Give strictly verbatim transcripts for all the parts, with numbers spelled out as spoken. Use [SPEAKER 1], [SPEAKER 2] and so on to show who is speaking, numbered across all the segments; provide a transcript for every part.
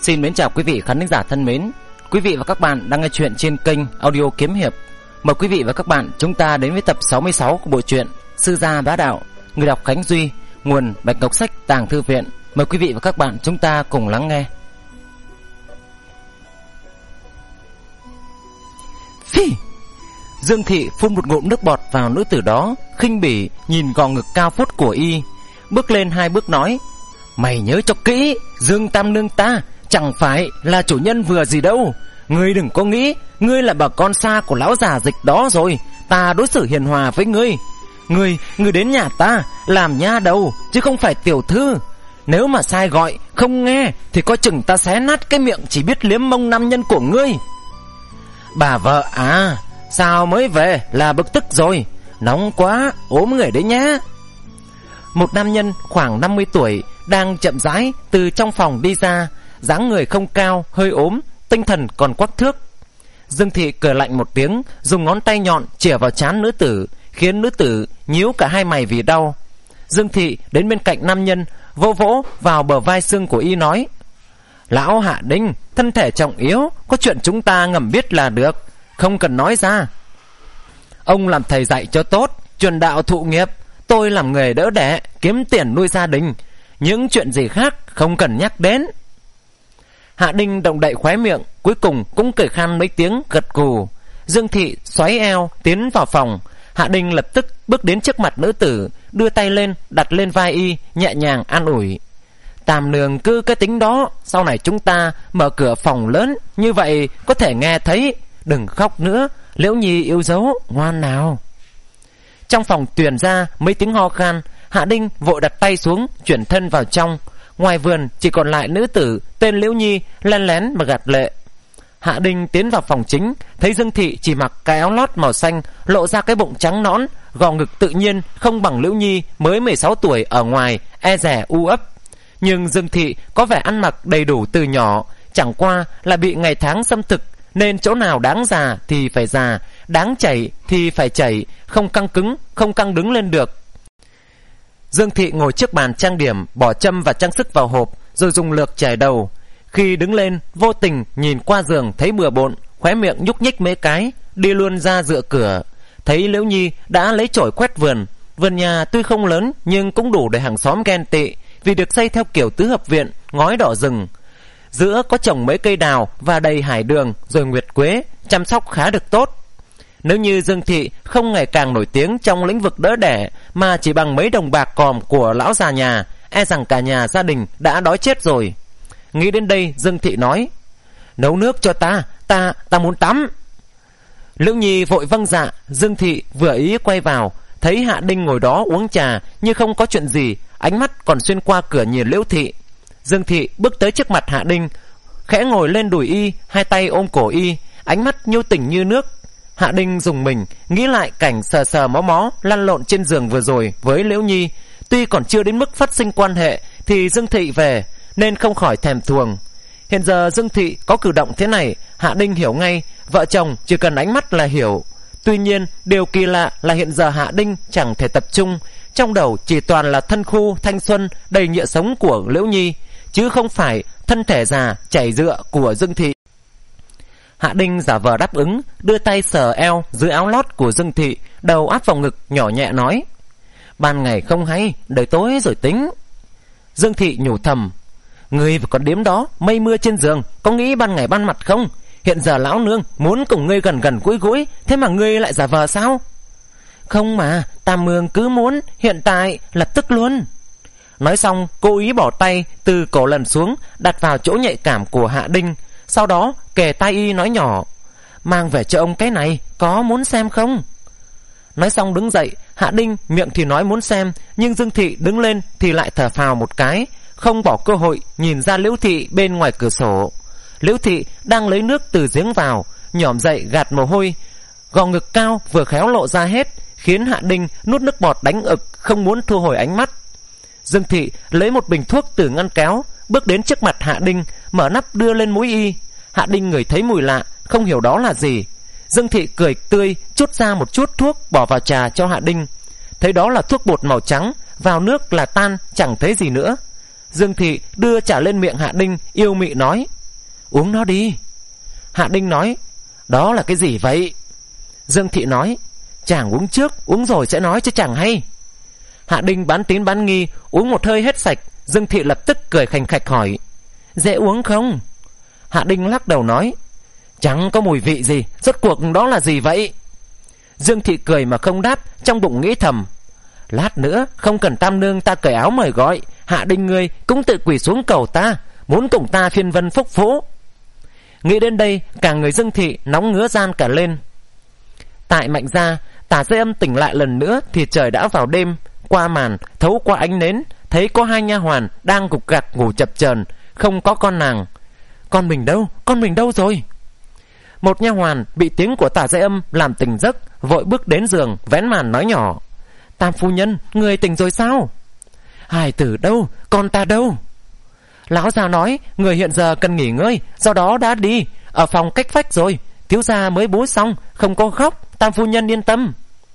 [SPEAKER 1] Xin mến chào quý vị khán thính giả thân mến. Quý vị và các bạn đang nghe chuyện trên kênh Audio Kiếm Hiệp. Mời quý vị và các bạn chúng ta đến với tập sáu mươi sáu của bộ truyện Sư Gia Bá Đạo. Người đọc Khánh Duy, nguồn Bạch Ngọc Sách Tàng Thư Viện. Mời quý vị và các bạn chúng ta cùng lắng nghe. Phi! Dương Thị phun một ngụm nước bọt vào nữ tử đó, khinh bỉ nhìn gò ngực cao vút của y, bước lên hai bước nói: Mày nhớ cho kỹ, Dương Tam Nương ta chẳng phải là chủ nhân vừa gì đâu. Ngươi đừng có nghĩ ngươi là bà con xa của lão già Dịch đó rồi. Ta đối xử hiền hòa với ngươi. Ngươi, ngươi đến nhà ta làm nha đầu chứ không phải tiểu thư. Nếu mà sai gọi không nghe thì coi chừng ta xé nát cái miệng chỉ biết liếm mông nam nhân của ngươi. Bà vợ à, sao mới về là bực tức rồi? Nóng quá, ốm người đấy nhá. Một nam nhân khoảng năm mươi tuổi đang chậm rãi từ trong phòng đi ra, dáng người không cao, hơi ốm, tinh thần còn quắc thước. Dương Thị cười lạnh một tiếng, dùng ngón tay nhọn chĩa vào trán nữ tử, khiến nữ tử nhíu cả hai mày vì đau. Dương Thị đến bên cạnh nam nhân, vỗ vỗ vào bờ vai xương của y nói: Lão Hạ Đinh, thân thể trọng yếu, có chuyện chúng ta ngầm biết là được, không cần nói ra. Ông làm thầy dạy cho tốt, truyền đạo thụ nghiệp. Tôi làm người đỡ đẻ, kiếm tiền nuôi gia đình. Những chuyện gì khác không cần nhắc đến. Hạ Đinh động đậy khóe miệng, cuối cùng cũng cười khan mấy tiếng, gật gù. Dương Thị xoáy eo tiến vào phòng. Hạ Đinh lập tức bước đến trước mặt nữ tử, đưa tay lên đặt lên vai y, nhẹ nhàng an ủi: Tam nương cứ cái tính đó, sau này chúng ta mở cửa phòng lớn như vậy có thể nghe thấy. Đừng khóc nữa, Liễu Nhi yêu dấu, ngoan nào. Trong phòng truyền ra mấy tiếng ho khan. Hạ Đinh vội đặt tay xuống, chuyển thân vào trong. Ngoài vườn chỉ còn lại nữ tử tên Liễu Nhi len lén mà gạt lệ. Hạ Đinh tiến vào phòng chính, thấy Dương Thị chỉ mặc cái áo lót màu xanh, lộ ra cái bụng trắng nõn, gò ngực tự nhiên không bằng Liễu Nhi mới mười sáu tuổi ở ngoài e dè u ấp. Nhưng Dương Thị có vẻ ăn mặc đầy đủ từ nhỏ, chẳng qua là bị ngày tháng xâm thực, nên chỗ nào đáng già thì phải già, đáng chảy thì phải chảy, không căng cứng, không căng đứng lên được. Dương Thị ngồi trước bàn trang điểm, bỏ châm và trang sức vào hộp, rồi dùng lược chải đầu. Khi đứng lên, vô tình nhìn qua giường thấy bừa bộn, khóe miệng nhúc nhích mấy cái, đi luôn ra dựa cửa. Thấy Liễu Nhi đã lấy chổi quét vườn. Vườn nhà tuy không lớn nhưng cũng đủ để hàng xóm ghen tị, vì được xây theo kiểu tứ hợp viện, ngói đỏ rừng. Giữa có trồng mấy cây đào và đầy hải đường rồi nguyệt quế, chăm sóc khá được tốt. Nếu như Dương Thị không ngày càng nổi tiếng trong lĩnh vực đỡ đẻ, mà chỉ bằng mấy đồng bạc còm của lão già nhà, e rằng cả nhà gia đình đã đói chết rồi. Nghĩ đến đây, Dương Thị nói: Nấu nước cho ta, ta, ta muốn tắm. Liễu Nhi vội vâng dạ. Dương Thị vừa ý quay vào, thấy Hạ Đinh ngồi đó uống trà như không có chuyện gì, ánh mắt còn xuyên qua cửa nhìn Liễu Thị. Dương Thị bước tới trước mặt Hạ Đinh, khẽ ngồi lên đùi y, hai tay ôm cổ y, ánh mắt nhu tình như nước. Hạ Đinh dùng mình nghĩ lại cảnh sờ sờ mó mó lăn lộn trên giường vừa rồi với Liễu Nhi. Tuy còn chưa đến mức phát sinh quan hệ thì Dương Thị về, nên không khỏi thèm thuồng. Hiện giờ Dương Thị có cử động thế này, Hạ Đinh hiểu ngay, vợ chồng chỉ cần ánh mắt là hiểu. Tuy nhiên điều kỳ lạ là hiện giờ Hạ Đinh chẳng thể tập trung, trong đầu chỉ toàn là thân khu thanh xuân đầy nhựa sống của Liễu Nhi, chứ không phải thân thể già chảy dựa của Dương Thị. Hạ Đinh giả vờ đáp ứng, đưa tay sờ eo dưới áo lót của Dương Thị, đầu áp vào ngực, nhỏ nhẹ nói: Ban ngày không hay, đợi tối rồi tính. Dương Thị nhủ thầm: Ngươi và con điếm đó mây mưa trên giường, có nghĩ ban ngày ban mặt không? Hiện giờ lão nương muốn cùng ngươi gần gần gũi gũi, thế mà ngươi lại giả vờ sao? Không mà, Tam Mương cứ muốn, hiện tại lập tức luôn. Nói xong, cố ý bỏ tay từ cổ lần xuống, đặt vào chỗ nhạy cảm của Hạ Đinh. Sau đó kề tai y nói nhỏ: Mang về cho ông cái này, có muốn xem không? Nói xong đứng dậy. Hạ Đinh miệng thì nói muốn xem, nhưng Dương Thị đứng lên thì lại thở phào một cái, không bỏ cơ hội nhìn ra Liễu Thị bên ngoài cửa sổ. Liễu Thị đang lấy nước từ giếng vào, nhỏm dậy gạt mồ hôi, gò ngực cao vừa khéo lộ ra hết, khiến Hạ Đinh nuốt nước bọt đánh ực, không muốn thu hồi ánh mắt. Dương Thị lấy một bình thuốc từ ngăn kéo, bước đến trước mặt Hạ Đinh, mở nắp đưa lên mũi y. Hạ Đinh ngửi thấy mùi lạ, không hiểu đó là gì. Dương Thị cười tươi, trút ra một chút thuốc bỏ vào trà cho Hạ Đinh. Thấy đó là thuốc bột màu trắng, vào nước là tan, chẳng thấy gì nữa. Dương Thị đưa trà lên miệng Hạ Đinh, yêu mị nói: uống nó đi. Hạ Đinh nói, đó là cái gì vậy? Dương Thị nói, chàng uống trước, uống rồi sẽ nói chứ chẳng hay. Hạ Đinh bán tín bán nghi, uống một hơi hết sạch. Dương Thị lập tức cười khành khạch hỏi, dễ uống không? Hạ Đinh lắc đầu nói, chẳng có mùi vị gì, rốt cuộc đó là gì vậy? Dương Thị cười mà không đáp, trong bụng nghĩ thầm, lát nữa không cần tam nương ta cởi áo mời gọi, Hạ Đinh ngươi cũng tự quỳ xuống cầu ta, muốn cùng ta phiên vân phúc phú. Nghĩ đến đây, cả người Dương Thị nóng ngứa gian cả lên. Tại Mạnh gia, Tả Dây Âm tỉnh lại lần nữa thì trời đã vào đêm. Qua màn thấu qua ánh nến, thấy có hai nha hoàn đang gục gặc ngủ chập chờn, không có con nàng. Con mình đâu? Con mình đâu rồi? Một nha hoàn bị tiếng của Tả Dây Âm làm tỉnh giấc, vội bước đến giường vén màn nói nhỏ, Tam phu nhân, người tỉnh rồi sao? Hài tử đâu? Con ta đâu? Lão già nói, người hiện giờ cần nghỉ ngơi, do đó đã đi ở phòng cách vách rồi. Thiếu gia mới bú xong, không có khóc, Tam phu nhân yên tâm.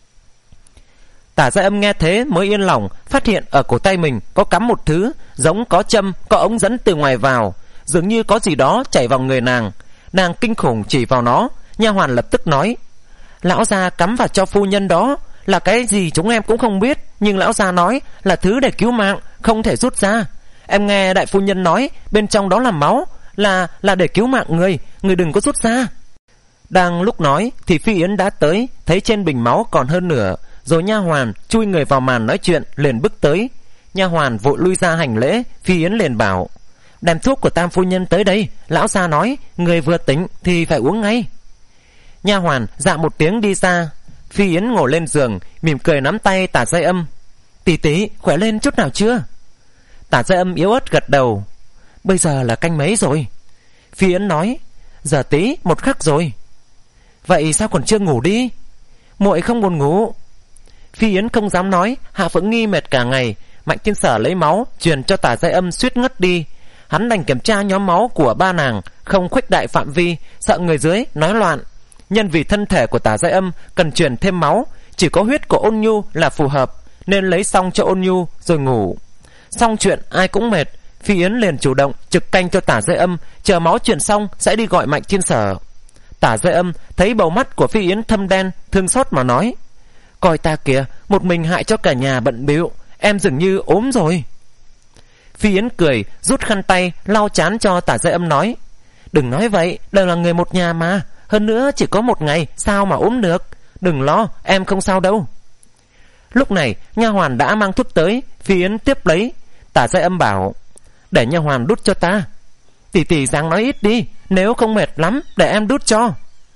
[SPEAKER 1] Tả Dây Âm nghe thế mới yên lòng, phát hiện ở cổ tay mình có cắm một thứ giống có châm, có ống dẫn từ ngoài vào, dường như có gì đó chảy vào người nàng. Nàng kinh khủng chỉ vào nó. Nha hoàn lập tức nói, lão gia cắm vào cho phu nhân đó là cái gì chúng em cũng không biết, nhưng lão gia nói là thứ để cứu mạng, không thể rút ra. Em nghe đại phu nhân nói bên trong đó là máu, là là để cứu mạng người, người đừng có rút ra. Đang lúc nói thì Phi Yến đã tới, thấy trên bình máu còn hơn nửa, rồi nha hoàn chui người vào màn nói chuyện, liền bước tới. Nha hoàn vội lui ra hành lễ. Phi Yến liền bảo, đem thuốc của Tam phu nhân tới đây, lão gia nói người vừa tỉnh thì phải uống ngay. Nha hoàn dạ một tiếng đi ra. Phi Yến ngồi lên giường, mỉm cười nắm tay Tả Dây Âm, tỷ tỷ khỏe lên chút nào chưa? Tả Dây Âm yếu ớt gật đầu. Bây giờ là canh mấy rồi? Phi Yến nói, giờ tí một khắc rồi. Vậy sao còn chưa ngủ đi? Muội không buồn ngủ. Phi Yến không dám nói, Hạ Phượng Nghi mệt cả ngày. Mạnh Thiên Sở lấy máu truyền cho Tả Dây Âm suýt ngất đi. Hắn đành kiểm tra nhóm máu của ba nàng, không khuếch đại phạm vi, sợ người dưới nói loạn. Nhân vì thân thể của Tả Dây Âm cần truyền thêm máu, chỉ có huyết của Ôn Nhu là phù hợp, nên lấy xong cho Ôn Nhu rồi ngủ. Xong chuyện ai cũng mệt, Phi Yến liền chủ động trực canh cho Tả Dây Âm, chờ máu truyền xong sẽ đi gọi Mạnh Thiên Sở. Tả Dây Âm thấy bầu mắt của Phi Yến thâm đen, thương xót mà nói, coi ta kìa, một mình hại cho cả nhà bận bịu, em dường như ốm rồi. Phi Yến cười, rút khăn tay lau chán cho Tả Dây Âm nói, đừng nói vậy, đều là người một nhà mà, hơn nữa chỉ có một ngày, sao mà ốm được. Đừng lo, em không sao đâu. Lúc này nha hoàn đã mang thuốc tới. Phi Yến tiếp lấy. Tả Dây Âm bảo, để nha hoàn đút cho ta. Tỷ tỷ dáng nói ít đi, nếu không mệt lắm để em đút cho.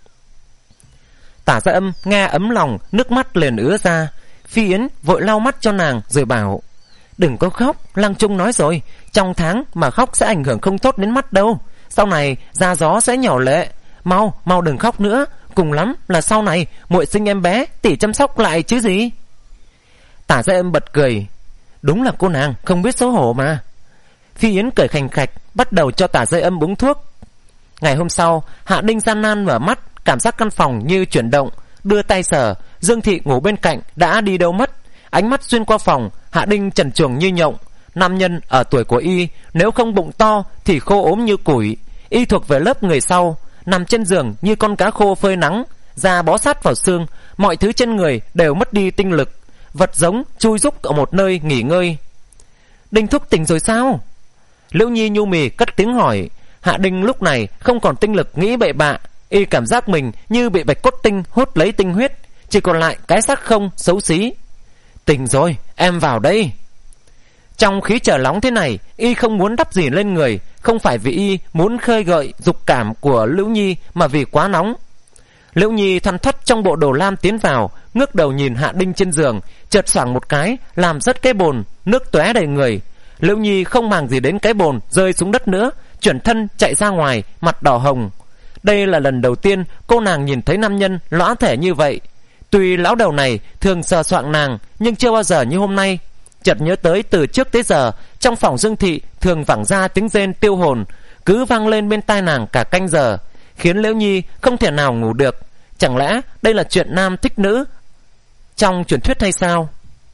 [SPEAKER 1] Tả Dây Âm nghe ấm lòng, nước mắt liền ứa ra. Phi Yến vội lau mắt cho nàng rồi bảo, đừng có khóc, Lăng Trung nói rồi, trong tháng mà khóc sẽ ảnh hưởng không tốt đến mắt đâu, sau này ra gió sẽ nhỏ lệ. Mau, mau đừng khóc nữa, cùng lắm là sau này muội sinh em bé, tỷ chăm sóc lại chứ gì. Tả Dây Âm bật cười, đúng là cô nàng không biết xấu hổ mà. Phi Yến cười khành khạch, bắt đầu cho Tả Dây Âm uống thuốc. Ngày hôm sau, Hạ Đinh gian nan mở mắt, cảm giác căn phòng như chuyển động, đưa tay sờ. Dương Thị ngủ bên cạnh đã đi đâu mất. Ánh mắt xuyên qua phòng, Hạ Đinh trần truồng như nhộng. Nam nhân ở tuổi của y, nếu không bụng to thì khô ốm như củi. Y thuộc về lớp người sau, nằm trên giường như con cá khô phơi nắng, da bó sát vào xương, mọi thứ trên người đều mất đi tinh lực, vật giống chui rúc ở một nơi nghỉ ngơi. Đinh thúc tỉnh rồi sao? Liễu Nhi nhu mì cất tiếng hỏi. Hạ Đinh lúc này không còn tinh lực nghĩ bậy bạ, y cảm giác mình như bị bạch cốt tinh hút lấy tinh huyết, chỉ còn lại cái xác không xấu xí. Tỉnh rồi, em vào đây. Trong khí trời nóng thế này, y không muốn đắp gì lên người, không phải vì y muốn khơi gợi dục cảm của Liễu Nhi, mà vì quá nóng. Liễu Nhi thoăn thoắt trong bộ đồ lam tiến vào, ngước đầu nhìn Hạ Đinh trên giường, chợt xoảng một cái, làm rớt cái bồn, nước tóe đầy người. Liễu Nhi không màng gì đến cái bồn rơi xuống đất nữa, chuyển thân chạy ra ngoài, mặt đỏ hồng. Đây là lần đầu tiên cô nàng nhìn thấy nam nhân lõa thể như vậy. Tuy lão đầu này thường sờ soạng nàng, nhưng chưa bao giờ như hôm nay. Chợt nhớ tới từ trước tới giờ trong phòng Dương Thị thường vẳng ra tiếng rên tiêu hồn, cứ vang lên bên tai nàng cả canh giờ, khiến Liễu Nhi không thể nào ngủ được. Chẳng lẽ đây là chuyện nam thích nữ trong truyền thuyết hay sao?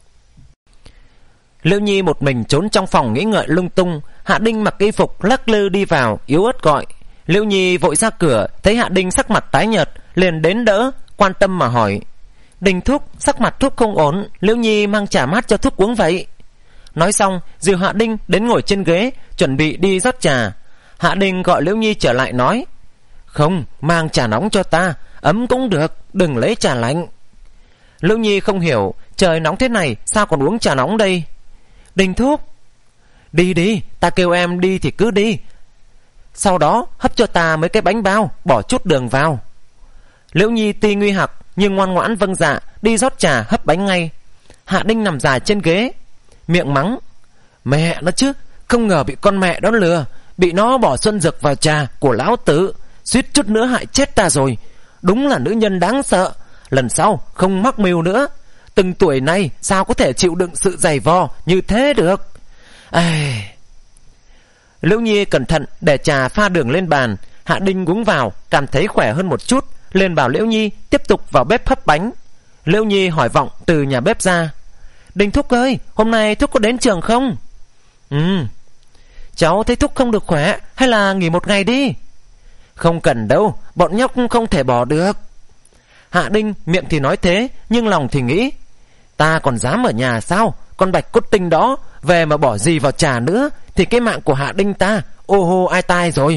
[SPEAKER 1] Liễu Nhi một mình trốn trong phòng nghĩ ngợi lung tung. Hạ Đinh mặc y phục lắc lư đi vào, yếu ớt gọi, Liễu Nhi vội ra cửa, thấy Hạ Đinh sắc mặt tái nhợt, liền đến đỡ, quan tâm mà hỏi: Đình thúc, sắc mặt thúc không ổn, Liễu Nhi mang trà mát cho thúc uống vậy. Nói xong, dìu Hạ Đinh đến ngồi trên ghế, chuẩn bị đi rót trà. Hạ Đinh gọi Liễu Nhi trở lại nói: Không, mang trà nóng cho ta, ấm cũng được, đừng lấy trà lạnh. Liễu Nhi không hiểu, trời nóng thế này sao còn uống trà nóng đây? Đình thúc, đi đi, ta kêu em đi thì cứ đi. Sau đó hấp cho ta mấy cái bánh bao, bỏ chút đường vào. Liễu Nhi tuy nguy hặc nhưng ngoan ngoãn vâng dạ, đi rót trà hấp bánh ngay. Hạ Đinh nằm dài trên ghế, miệng mắng: Mẹ nó chứ, không ngờ bị con mẹ đó lừa, bị nó bỏ xuân dược vào trà của lão tử, suýt chút nữa hại chết ta rồi. Đúng là nữ nhân đáng sợ, lần sau không mắc mưu nữa. Từng tuổi này sao có thể chịu đựng sự dày vò như thế được. Ai... Liễu Nhi cẩn thận để trà pha đường lên bàn. Hạ Đinh uống vào, cảm thấy khỏe hơn một chút, liền bảo Liễu Nhi tiếp tục vào bếp hấp bánh. Liễu Nhi hỏi vọng từ nhà bếp ra: Đình thúc ơi, hôm nay thúc có đến trường không? Ừ, cháu thấy thúc không được khỏe, hay là nghỉ một ngày đi? Không cần đâu, bọn nhóc không thể bỏ được. Hạ Đinh miệng thì nói thế, nhưng lòng thì nghĩ: Ta còn dám ở nhà sao? Con bạch cốt tinh đó về mà bỏ gì vào trà nữa thì cái mạng của Hạ Đinh ta ô hô ai tai rồi.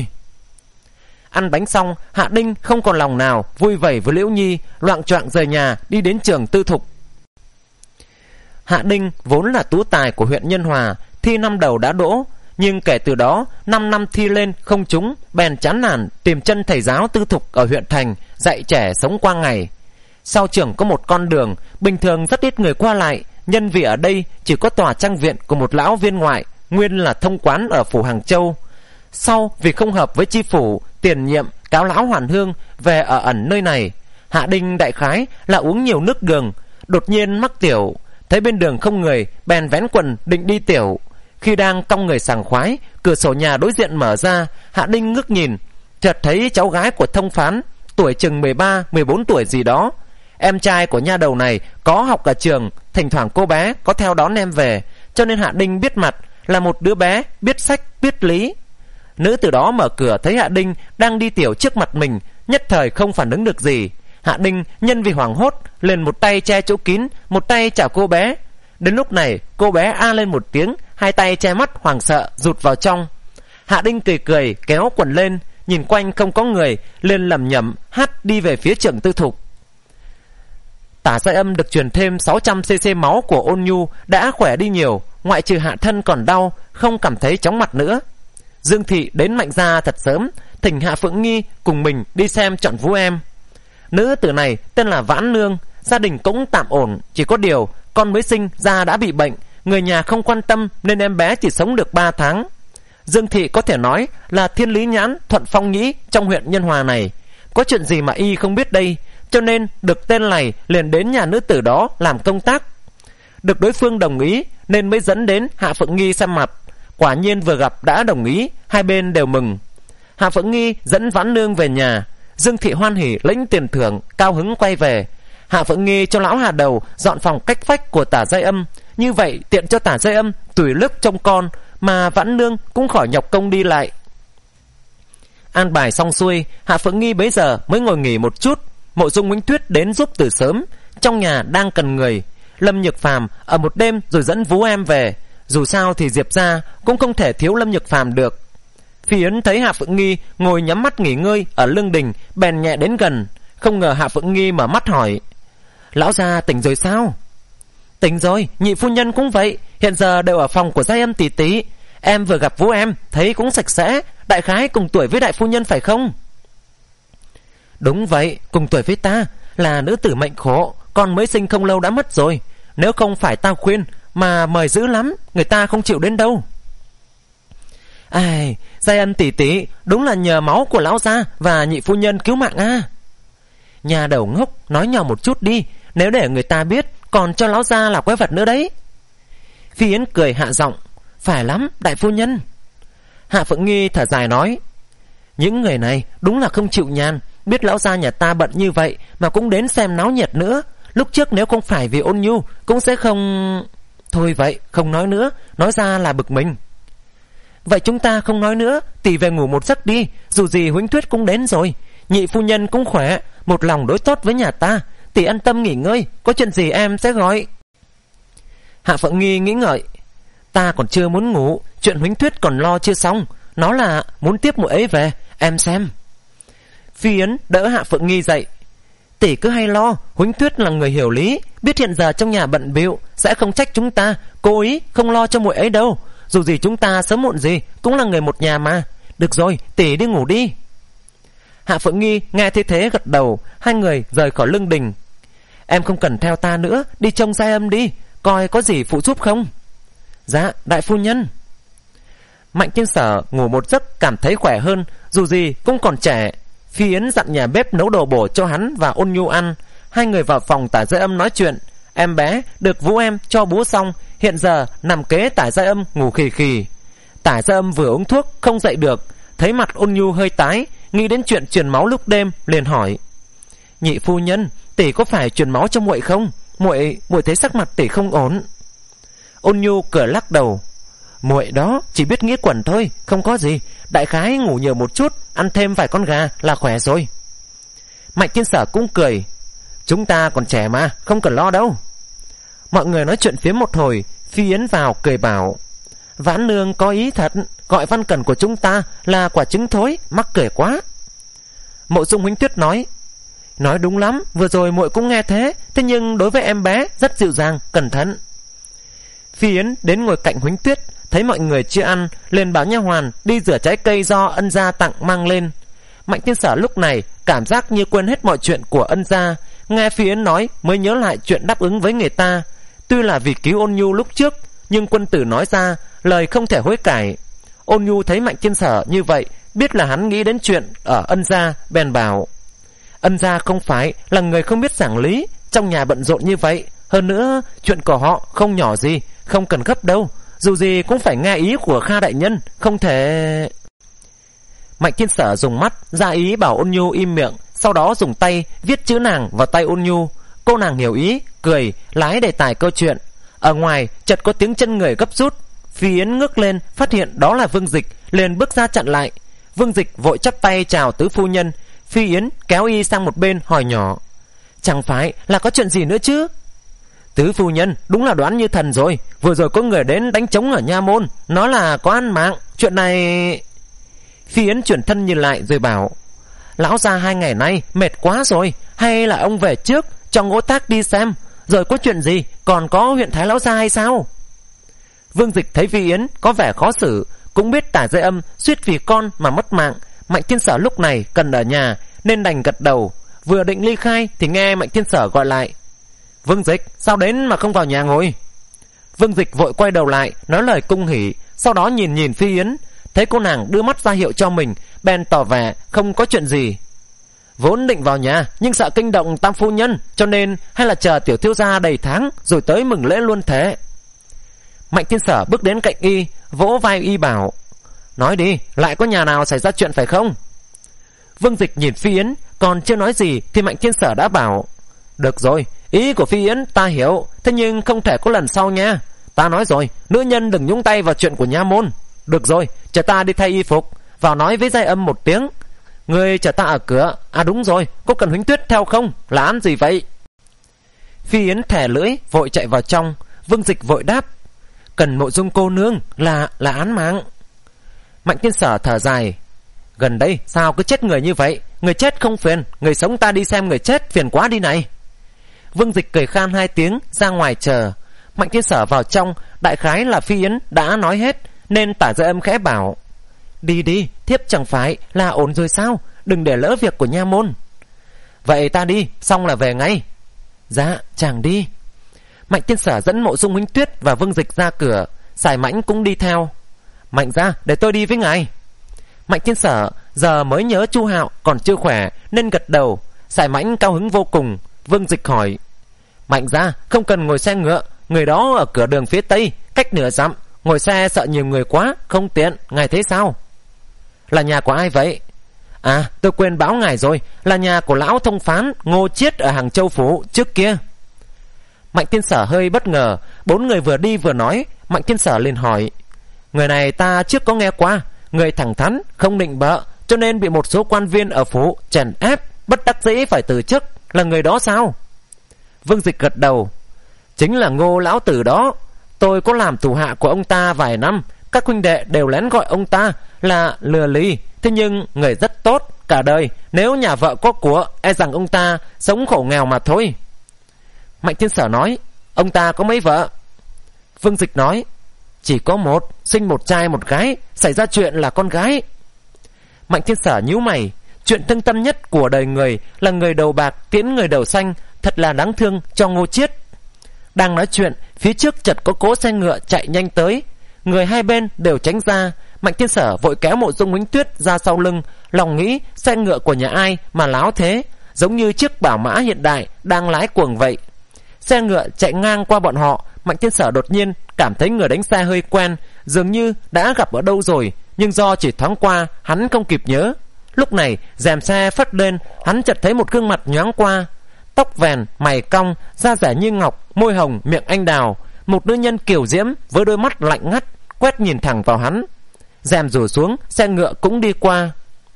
[SPEAKER 1] Ăn bánh xong, Hạ Đinh không còn lòng nào vui vẩy với Liễu Nhi, loạng choạng rời nhà đi đến trường tư thục. Hạ Đinh vốn là tú tài của huyện Nhân Hòa, thi năm đầu đã đỗ, nhưng kể từ đó năm năm thi lên không trúng, bèn chán nản tìm chân thầy giáo tư thục ở huyện thành dạy trẻ sống qua ngày. Sau trường có một con đường, bình thường rất ít người qua lại, nhân vì ở đây chỉ có tòa trang viện của một lão viên ngoại, nguyên là thông quán ở phủ Hàng Châu. Sau vì không hợp với chi phủ, tiền nhiệm cáo lão Hoàn Hương về ở ẩn nơi này. Hạ Đinh đại khái là uống nhiều nước đường, đột nhiên mắc tiểu, thấy bên đường không người, bèn vén quần định đi tiểu. Khi đang cong người sảng khoái, cửa sổ nhà đối diện mở ra, Hạ Đinh ngước nhìn, chợt thấy cháu gái của thông phán, tuổi chừng mười ba, mười bốn tuổi gì đó. Em trai của nha đầu này có học ở trường, thỉnh thoảng cô bé có theo đón em về, cho nên Hạ Đinh biết mặt, là một đứa bé biết sách biết lý. Nữ từ đó mở cửa thấy Hạ Đinh đang đi tiểu trước mặt mình, nhất thời không phản ứng được gì. Hạ Đinh nhân vì hoảng hốt, liền một tay che chỗ kín, một tay chào cô bé. Đến lúc này cô bé a lên một tiếng, hai tay che mắt hoảng sợ rụt vào trong. Hạ Đinh cười cười kéo quần lên, nhìn quanh không có người, liền lẩm nhẩm hát đi về phía trường tư thục. Tả Giai Âm được truyền thêm sáu trăm xê xê máu của Ôn Nhu đã khỏe đi nhiều, ngoại trừ hạ thân còn đau, không cảm thấy chóng mặt nữa. Dương Thị đến Mạnh Gia thật sớm, thỉnh Hạ Phượng Nghi cùng mình đi xem chọn vú em. Nữ tử này tên là Vãn Nương, gia đình cũng tạm ổn, chỉ có điều con mới sinh ra đã bị bệnh, người nhà không quan tâm nên em bé chỉ sống được ba tháng. Dương Thị có thể nói là thiên lý nhãn thuận phong nhĩ trong huyện Nhân Hòa này, có chuyện gì mà y không biết đây, cho nên được tên này liền đến nhà nữ tử đó làm công tác. Được đối phương đồng ý nên mới dẫn đến Hạ Phượng Nghi xem mặt. Quả nhiên vừa gặp đã đồng ý, hai bên đều mừng. Hạ Phượng Nghi dẫn Vãn Nương về nhà, Dương Thị hoan hỉ lĩnh tiền thưởng, cao hứng quay về. Hạ Phượng Nghi cho lão Hà Đầu dọn phòng cách vách của Tả Giai Âm, như vậy tiện cho Tả Giai Âm tùy lúc trông con, mà Vãn Nương cũng khỏi nhọc công đi lại. An bài xong xuôi, Hạ Phượng Nghi bấy giờ mới ngồi nghỉ một chút. Mộ Dung Nguyễn Tuyết đến giúp từ sớm, trong nhà đang cần người. Lâm Nhược Phàm ở một đêm rồi dẫn vú em về, dù sao thì Diệp gia cũng không thể thiếu Lâm Nhược Phàm được. Phi Yến thấy Hạ Phượng Nghi ngồi nhắm mắt nghỉ ngơi ở lưng đình, bèn nhẹ đến gần. Không ngờ Hạ Phượng Nghi mở mắt hỏi: Lão gia tỉnh rồi sao? Tỉnh rồi, nhị phu nhân cũng vậy, hiện giờ đều ở phòng của Giai Âm tỷ tỷ. Em vừa gặp vú em, thấy cũng sạch sẽ, đại khái cùng tuổi với đại phu nhân phải không? Đúng vậy, cùng tuổi với ta, là nữ tử mệnh khổ, con mới sinh không lâu đã mất rồi. Nếu không phải tao khuyên mà mời dữ lắm, người ta không chịu đến đâu. Ai, Giai Âm tỷ tỷ đúng là nhờ máu của lão gia và nhị phu nhân cứu mạng a. Nhà đầu ngốc, nói nhỏ một chút đi, nếu để người ta biết còn cho lão gia là quái vật nữa đấy. Phi Yến cười hạ giọng: Phải lắm đại phu nhân. Hạ Phượng Nghi thở dài nói: Những người này đúng là không chịu nhàn, biết lão gia nhà ta bận như vậy mà cũng đến xem náo nhiệt nữa. Lúc trước nếu không phải vì Ôn Nhu cũng sẽ không... Thôi vậy, không nói nữa, nói ra là bực mình. Vậy chúng ta không nói nữa, tỷ về ngủ một giấc đi. Dù gì Huỳnh Thuyết cũng đến rồi, nhị phu nhân cũng khỏe, một lòng đối tốt với nhà ta. Tỷ an tâm nghỉ ngơi, có chuyện gì em sẽ gọi. Hạ Phượng Nghi nghĩ ngợi. Ta còn chưa muốn ngủ, chuyện Huỳnh Thuyết còn lo chưa xong. Nó là muốn tiếp muội ấy về, em xem. Phi Yến đỡ Hạ Phượng Nghi dậy. Tỷ cứ hay lo, Huỳnh Thuyết là người hiểu lý, biết hiện giờ trong nhà bận bịu, sẽ không trách chúng ta cố ý không lo cho muội ấy đâu. Dù gì chúng ta sớm muộn gì cũng là người một nhà mà. Được rồi, tỷ đi ngủ đi. Hạ Phượng Nghi nghe thế thế gật đầu. Hai người rời khỏi lưng đình. Em không cần theo ta nữa, đi trông Giai Âm đi, coi có gì phụ giúp không. Dạ đại phu nhân. Mạnh Thiên Sở ngủ một giấc cảm thấy khỏe hơn, dù gì cũng còn trẻ. Phi Yến dặn nhà bếp nấu đồ bổ cho hắn và Ôn Nhu ăn. Hai người vào phòng Tả Giai Âm nói chuyện. Em bé được Vũ em cho bú xong, hiện giờ nằm kế Tả Giai Âm ngủ khì khì. Tả Giai Âm vừa uống thuốc không dậy được, thấy mặt Ôn Nhu hơi tái, nghĩ đến chuyện truyền máu lúc đêm, liền hỏi: Nhị phu nhân, tỷ có phải truyền máu cho muội không? Muội muội thấy sắc mặt tỷ không ổn. Ôn Nhu cười lắc đầu. Muội đó chỉ biết nghĩ quẩn thôi, không có gì. Đại khái ngủ nhiều một chút, ăn thêm vài con gà là khỏe rồi. Mạnh Thiên Sở cũng cười. Chúng ta còn trẻ mà, không cần lo đâu. Mọi người nói chuyện phía một hồi. Phi Yến vào cười bảo: Vãn nương có ý thật, gọi Văn Cẩn của chúng ta là quả trứng thối, mắc cười quá. Mộ Dung Huỳnh Tuyết nói: Nói đúng lắm, vừa rồi muội cũng nghe thế, thế nhưng đối với em bé rất dịu dàng, cẩn thận. Phi Yến đến ngồi cạnh Huỳnh Tuyết, thấy mọi người chưa ăn, liền bảo nha hoàn đi rửa trái cây do ân gia tặng mang lên. Mạnh Thiên Sở lúc này cảm giác như quên hết mọi chuyện của ân gia, nghe Phi Yến nói mới nhớ lại chuyện đáp ứng với người ta. Tuy là vì cứu Ôn Nhu lúc trước, nhưng quân tử nói ra lời không thể hối cải. Ôn Nhu thấy Mạnh Thiên Sở như vậy, biết là hắn nghĩ đến chuyện ở ân gia, bèn bảo: Ân gia không phải là người không biết giảng lý, trong nhà bận rộn như vậy, hơn nữa chuyện của họ không nhỏ gì, không cần gấp đâu, dù gì cũng phải nghe ý của Kha đại nhân, không thể. Mạnh Thiên Sở dùng mắt ra ý bảo Ôn Nhu im miệng, sau đó dùng tay viết chữ nàng vào tay Ôn Nhu. Cô nàng hiểu ý, cười lái đề tài câu chuyện. Ở ngoài chợt có tiếng chân người gấp rút. Phi Yến ngước lên phát hiện đó là Vương Dịch, liền bước ra chặn lại. Vương Dịch vội chắp tay chào tứ phu nhân. Phi Yến kéo y sang một bên hỏi nhỏ: Chẳng phải là có chuyện gì nữa chứ? Tứ phu nhân đúng là đoán như thần rồi, vừa rồi có người đến đánh trống ở nha môn, nói là có ăn mạng. Chuyện này... Phi Yến chuyển thân nhìn lại rồi bảo: Lão gia hai ngày nay mệt quá rồi, hay là ông về trước cho Ngỗ Tác đi xem, rồi có chuyện gì còn có huyện Thái lão gia hay sao? Vương Dịch thấy Phi Yến có vẻ khó xử, cũng biết Tả Giai Âm suýt vì con mà mất mạng. Mạnh Thiên Sở lúc này cần ở nhà nên đành gật đầu. Vừa định ly khai thì nghe Mạnh Thiên Sở gọi lại: Vương Dịch, sao đến mà không vào nhà ngồi? Vương Dịch vội quay đầu lại nói lời cung hỉ, sau đó nhìn nhìn Phi Yến, thấy cô nàng đưa mắt ra hiệu cho mình, bèn tỏ vẻ không có chuyện gì. Vốn định vào nhà nhưng sợ kinh động tam phu nhân, cho nên hay là chờ tiểu thiếu gia đầy tháng rồi tới mừng lễ luôn thế. Mạnh Thiên Sở bước đến cạnh y, vỗ vai y bảo: Nói đi, lại có nhà nào xảy ra chuyện phải không? Vương Dịch nhìn Phi Yến, còn chưa nói gì thì Mạnh Thiên Sở đã bảo: Được rồi, ý của Phi Yến ta hiểu, thế nhưng không thể có lần sau nha. Ta nói rồi, nữ nhân đừng nhúng tay vào chuyện của nha môn. Được rồi, chờ ta đi thay y phục, vào nói với Giai Âm một tiếng. Người chờ ta ở cửa. À đúng rồi, có cần Huỳnh Tuyết theo không? Là án gì vậy? Phi Yến thẻ lưỡi vội chạy vào trong. Vương Dịch vội đáp: Cần Mộ Dung cô nương, là là án mạng. Mạnh Thiên Sở thở dài: Gần đây sao cứ chết người như vậy? Người chết không phiền, người sống ta đi xem người chết phiền quá đi này. Vương Dịch cười khan hai tiếng ra ngoài chờ. Mạnh Thiên Sở vào trong, đại khái là Phi Yến đã nói hết, nên Tả Giai Âm khẽ bảo: Đi đi, thiếp chẳng phải là ổn rồi sao? Đừng để lỡ việc của nha môn. Vậy ta đi, xong là về ngay. Dạ, chàng đi. Mạnh Thiên Sở dẫn Mộ Dung Huỳnh Tuyết và Vương Dịch ra cửa. Sải Mãnh cũng đi theo. Mạnh ra, để tôi đi với ngài. Mạnh Thiên Sở giờ mới nhớ Chu Hạo còn chưa khỏe nên gật đầu. Sải Mãnh cao hứng vô cùng. Vương Dịch hỏi: Mạnh ra, không cần ngồi xe ngựa, người đó ở cửa đường phía tây, cách nửa dặm. Ngồi xe sợ nhiều người quá, không tiện, ngài thấy sao? Là nhà của ai vậy? À, tôi quên báo ngài rồi, là nhà của lão thông phán Ngô Chiết ở Hàng Châu Phủ trước kia. Mạnh Thiên Sở hơi bất ngờ. Bốn người vừa đi vừa nói. Mạnh Thiên Sở liền hỏi: Người này ta trước có nghe qua, người thẳng thắn, không định bợ, cho nên bị một số quan viên ở phủ chèn ép, bất đắc dĩ phải từ chức. Là người đó sao? Vương Dịch gật đầu. Chính là Ngô lão tử đó. Tôi có làm thủ hạ của ông ta vài năm, các huynh đệ đều lén gọi ông ta là lừa lì. Thế nhưng người rất tốt, cả đời nếu nhà vợ có của, e rằng ông ta sống khổ nghèo mà thôi. Mạnh Thiên Sở nói, ông ta có mấy vợ? Vương Dịch nói, chỉ có một, sinh một trai một gái, xảy ra chuyện là con gái. Mạnh Thiên Sở nhíu mày, chuyện thương tâm nhất của đời người là người đầu bạc tiễn người đầu xanh, thật là đáng thương cho Ngô Chiết. Đang nói chuyện, phía trước chợt có cỗ xe ngựa chạy nhanh tới, người hai bên đều tránh ra. Mạnh Thiên Sở vội kéo Mộ Dung Huỳnh Tuyết ra sau lưng, lòng nghĩ xe ngựa của nhà ai mà láo thế, giống như chiếc bảo mã hiện đại đang lái cuồng vậy. Xe ngựa chạy ngang qua bọn họ, Mạnh Thiên Sở đột nhiên cảm thấy người đánh xe hơi quen, dường như đã gặp ở đâu rồi, nhưng do chỉ thoáng qua hắn không kịp nhớ. Lúc này rèm xe phất lên, hắn chợt thấy một gương mặt nhoáng qua, tóc vèn, mày cong, da dẻ như ngọc, môi hồng, miệng anh đào, một nữ nhân kiều diễm với đôi mắt lạnh ngắt quét nhìn thẳng vào hắn. Rèm rủ xuống, xe ngựa cũng đi qua.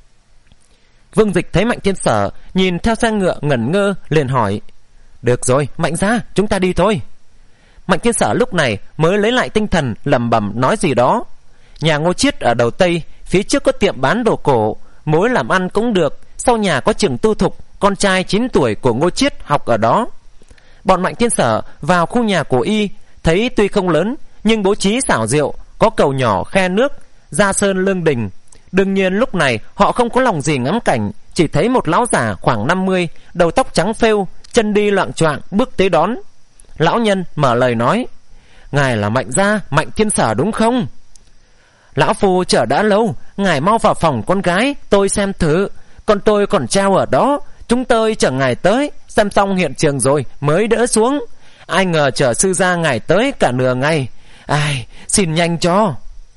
[SPEAKER 1] Vương Dịch thấy Mạnh Thiên Sở nhìn theo xe ngựa ngẩn ngơ, liền hỏi, được rồi, Mạnh gia, chúng ta đi thôi. Mạnh Thiên Sở lúc này mới lấy lại tinh thần, lẩm bẩm nói gì đó. Nhà Ngô Chiết ở đầu Tây, phía trước có tiệm bán đồ cổ, mối làm ăn cũng được. Sau nhà có trường tu thục, con trai chín tuổi của Ngô Chiết học ở đó. Bọn Mạnh Thiên Sở vào khu nhà của y, thấy tuy không lớn nhưng bố trí xảo diệu, có cầu nhỏ khe nước, gia sơn lương đình. Đương nhiên lúc này họ không có lòng gì ngắm cảnh, chỉ thấy một lão già khoảng năm mươi, đầu tóc trắng phêu, chân đi loạng choạng bước tới đón. Lão nhân mở lời nói, ngài là Mạnh gia, Mạnh Thiên Sở đúng không? Lão phu chờ đã lâu, ngài mau vào phòng con gái tôi xem thử, con tôi còn treo ở đó. Chúng tôi chờ ngài tới, xem xong hiện trường rồi mới đỡ xuống. Ai ngờ chờ sư gia ngài tới cả nửa ngày. Ai, xin nhanh cho.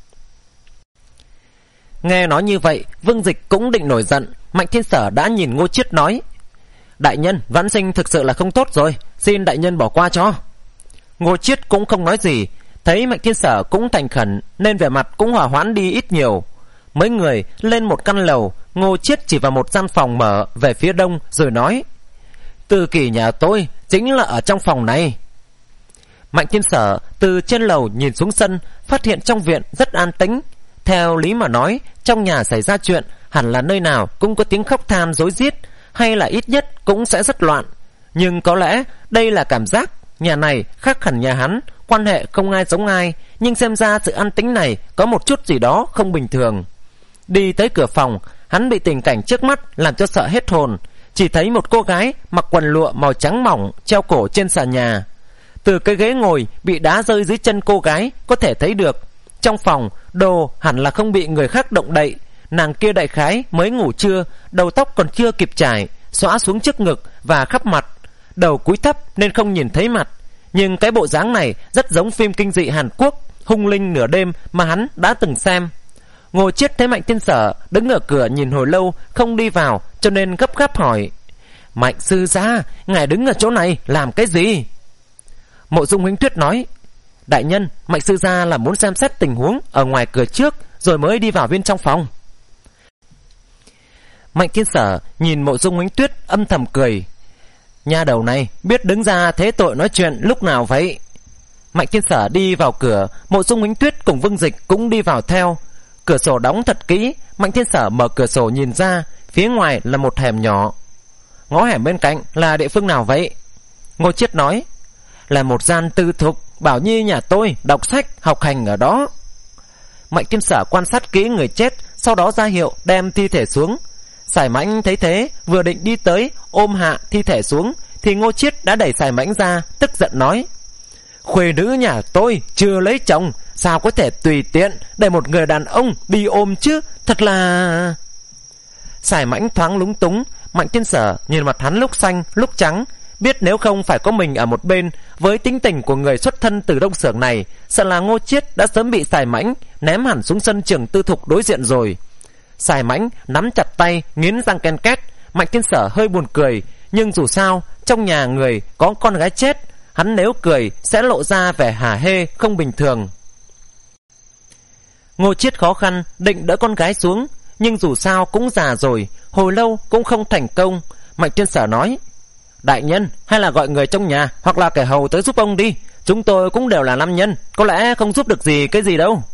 [SPEAKER 1] Nghe nói như vậy, Vương Dịch cũng định nổi giận. Mạnh Thiên Sở đã nhìn Ngô Chiết nói, đại nhân, vãn sinh thực sự là không tốt rồi, xin đại nhân bỏ qua cho. Ngô Chiết cũng không nói gì, thấy Mạnh Thiên Sở cũng thành khẩn nên vẻ mặt cũng hòa hoãn đi ít nhiều. Mấy người lên một căn lầu, Ngô Chiết chỉ vào một gian phòng mở về phía đông rồi nói, Tư Kỳ nhà tôi chính là ở trong phòng này. Mạnh Thiên Sở từ trên lầu nhìn xuống sân, phát hiện trong viện rất an tĩnh. Theo lý mà nói, trong nhà xảy ra chuyện hẳn là nơi nào cũng có tiếng khóc than rối rít, hay là ít nhất cũng sẽ rất loạn. Nhưng có lẽ đây là cảm giác nhà này khác hẳn nhà hắn, quan hệ không ai giống ai, nhưng xem ra sự an tĩnh này có một chút gì đó không bình thường. Đi tới cửa phòng, hắn bị tình cảnh trước mắt làm cho sợ hết hồn. Chỉ thấy một cô gái mặc quần lụa màu trắng mỏng treo cổ trên xà nhà. Từ cái ghế ngồi bị đá rơi dưới chân cô gái có thể thấy được, trong phòng đồ hẳn là không bị người khác động đậy. Nàng kia đại khái mới ngủ trưa, đầu tóc còn chưa kịp trải, xõa xuống trước ngực và khắp mặt, đầu cúi thấp nên không nhìn thấy mặt. Nhưng cái bộ dáng này rất giống phim kinh dị Hàn Quốc Hung Linh Nửa Đêm mà hắn đã từng xem. Ngô Chiết thấy Mạnh Thiên Sở đứng ở cửa nhìn hồi lâu không đi vào, cho nên gấp gáp hỏi, Mạnh sư gia, ngài đứng ở chỗ này làm cái gì? Mộ Dung Huỳnh Tuyết nói, đại nhân, Mạnh sư gia là muốn xem xét tình huống ở ngoài cửa trước rồi mới đi vào bên trong phòng. Mạnh Thiên Sở nhìn Mộ Dung Huỳnh Tuyết âm thầm cười, nha đầu này biết đứng ra thế tội nói chuyện lúc nào vậy? Mạnh Thiên Sở đi vào cửa, Mộ Dung Huỳnh Tuyết cùng Vương Dịch cũng đi vào theo. Cửa sổ đóng thật kỹ, Mạnh Thiên Sở mở cửa sổ nhìn ra, phía ngoài là một hẻm nhỏ. Ngõ hẻm bên cạnh là địa phương nào vậy? Ngô Chiết nói, là một gian tư thục, Bảo Nhi nhà tôi đọc sách học hành ở đó. Mạnh Thiên Sở quan sát kỹ người chết, sau đó ra hiệu đem thi thể xuống. Sải Mãnh thấy thế, vừa định đi tới ôm hạ thi thể xuống thì Ngô Chiết đã đẩy Sải Mãnh ra, tức giận nói, khuê nữ nhà tôi chưa lấy chồng, sao có thể tùy tiện để một người đàn ông đi ôm chứ, thật là... Sải Mãnh thoáng lúng túng. Mạnh Thiên Sở nhìn mặt hắn lúc xanh lúc trắng, biết nếu không phải có mình ở một bên, với tính tình của người xuất thân từ Đông Xưởng này, sợ là Ngô Chiết đã sớm bị Sải Mãnh ném hẳn xuống sân trường tư thục đối diện rồi. Sải Mãnh nắm chặt tay, nghiến răng ken két. Mạnh Thiên Sở hơi buồn cười, nhưng dù sao trong nhà người có con gái chết, hắn nếu cười sẽ lộ ra vẻ hả hê không bình thường. Ngô Chiết khó khăn định đỡ con gái xuống, nhưng dù sao cũng già rồi, hồi lâu cũng không thành công. Mạnh Thiên Sở nói: đại nhân, hay là gọi người trong nhà hoặc là kẻ hầu tới giúp ông đi, chúng tôi cũng đều là nam nhân, có lẽ không giúp được gì cái gì đâu.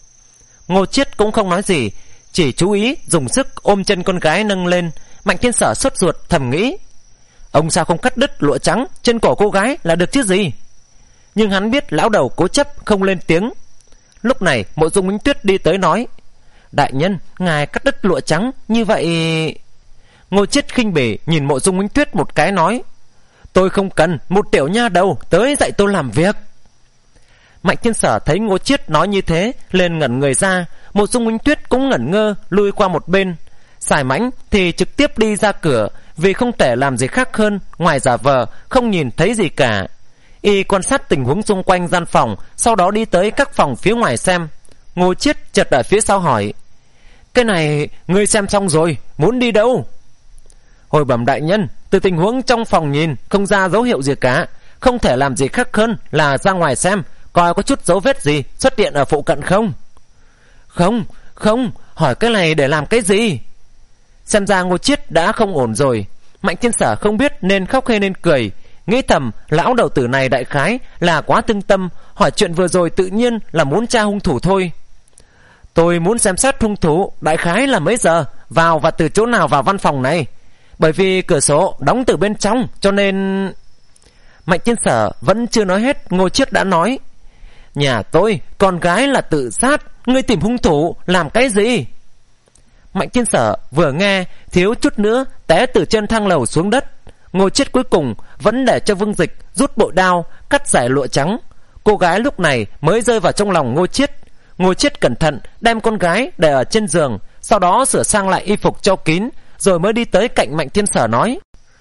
[SPEAKER 1] Ngô Chiết cũng không nói gì, chỉ chú ý dùng sức ôm chân con gái nâng lên. Mạnh Thiên Sở sốt ruột thầm nghĩ: ông sao không cắt đứt lụa trắng trên cổ cô gái là được chứ gì. Nhưng hắn biết lão đầu cố chấp không lên tiếng. Lúc này Mộ Dung Minh Tuyết đi tới nói: đại nhân, ngài cắt đứt lụa trắng như vậy. Ngô Chiết khinh bỉ nhìn Mộ Dung Minh Tuyết một cái nói: tôi không cần một tiểu nha đầu tới dạy tôi làm việc. Mạnh Thiên Sở thấy Ngô Chiết nói như thế lên ngẩn người ra. Mộ Dung Minh Tuyết cũng ngẩn ngơ lui qua một bên. Sải Mãnh thì trực tiếp đi ra cửa, vì không thể làm gì khác hơn ngoài giả vờ không nhìn thấy gì cả. Y quan sát tình huống xung quanh gian phòng, sau đó đi tới các phòng phía ngoài xem. Ngô Chiết chợt ở phía sau hỏi: cái này ngươi xem xong rồi, muốn đi đâu? Hồi bẩm đại nhân, từ tình huống trong phòng nhìn không ra dấu hiệu gì cả, không thể làm gì khác hơn là ra ngoài xem coi có chút dấu vết gì xuất hiện ở phụ cận không. Không, không, hỏi cái này để làm cái gì? Xem ra Ngô Chiết đã không ổn rồi. Mạnh Thiên Sở không biết nên khóc hay nên cười, nghĩ thầm lão đầu tử này đại khái là quá thương tâm, hỏi chuyện vừa rồi tự nhiên là muốn tra hung thủ thôi. Tôi muốn xem xét hung thủ đại khái là mấy giờ vào và từ chỗ nào vào văn phòng này, bởi vì cửa sổ đóng từ bên trong cho nên... Mạnh Thiên Sở vẫn chưa nói hết, Ngô Chiết đã nói: nhà tôi con gái là tự sát, ngươi tìm hung thủ làm cái gì? Mạnh Thiên Sở vừa nghe thiếu chút nữa té từ trên thang lầu xuống đất. Ngô Chiết cuối cùng vẫn để cho Vương Dịch rút bội đao cắt giải lụa trắng. Cô gái lúc này mới rơi vào trong lòng Ngô Chiết. Ngô Chiết cẩn thận đem con gái để ở trên giường, sau đó sửa sang lại y phục cho kín, rồi mới đi tới cạnh Mạnh Thiên Sở nói: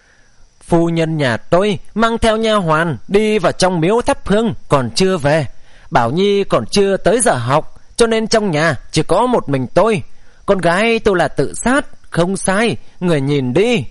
[SPEAKER 1] phu nhân nhà tôi mang theo nha hoàn đi vào trong miếu thắp hương còn chưa về. Bảo Nhi còn chưa tới giờ học, cho nên trong nhà chỉ có một mình tôi. Con gái tôi là tự sát, không sai, người nhìn đi.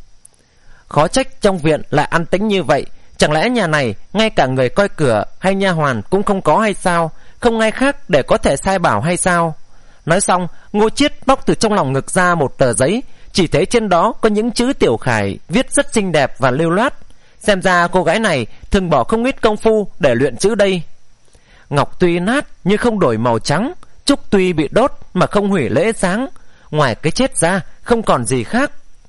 [SPEAKER 1] Khó trách trong viện lại an tĩnh như vậy. Chẳng lẽ nhà này ngay cả người coi cửa hay nha hoàn cũng không có hay sao? Không ai khác để có thể sai bảo hay sao? Nói xong, Ngô Chiết bóc từ trong lòng ngực ra một tờ giấy, chỉ thấy trên đó có những chữ tiểu khải viết rất xinh đẹp và lưu loát. Xem ra cô gái này thường bỏ không ít công phu để luyện chữ đây. Ngọc tuy nát nhưng không đổi màu trắng, trúc tuy bị đốt mà không hủy lễ sáng, ngoài cái chết ra không còn gì khác.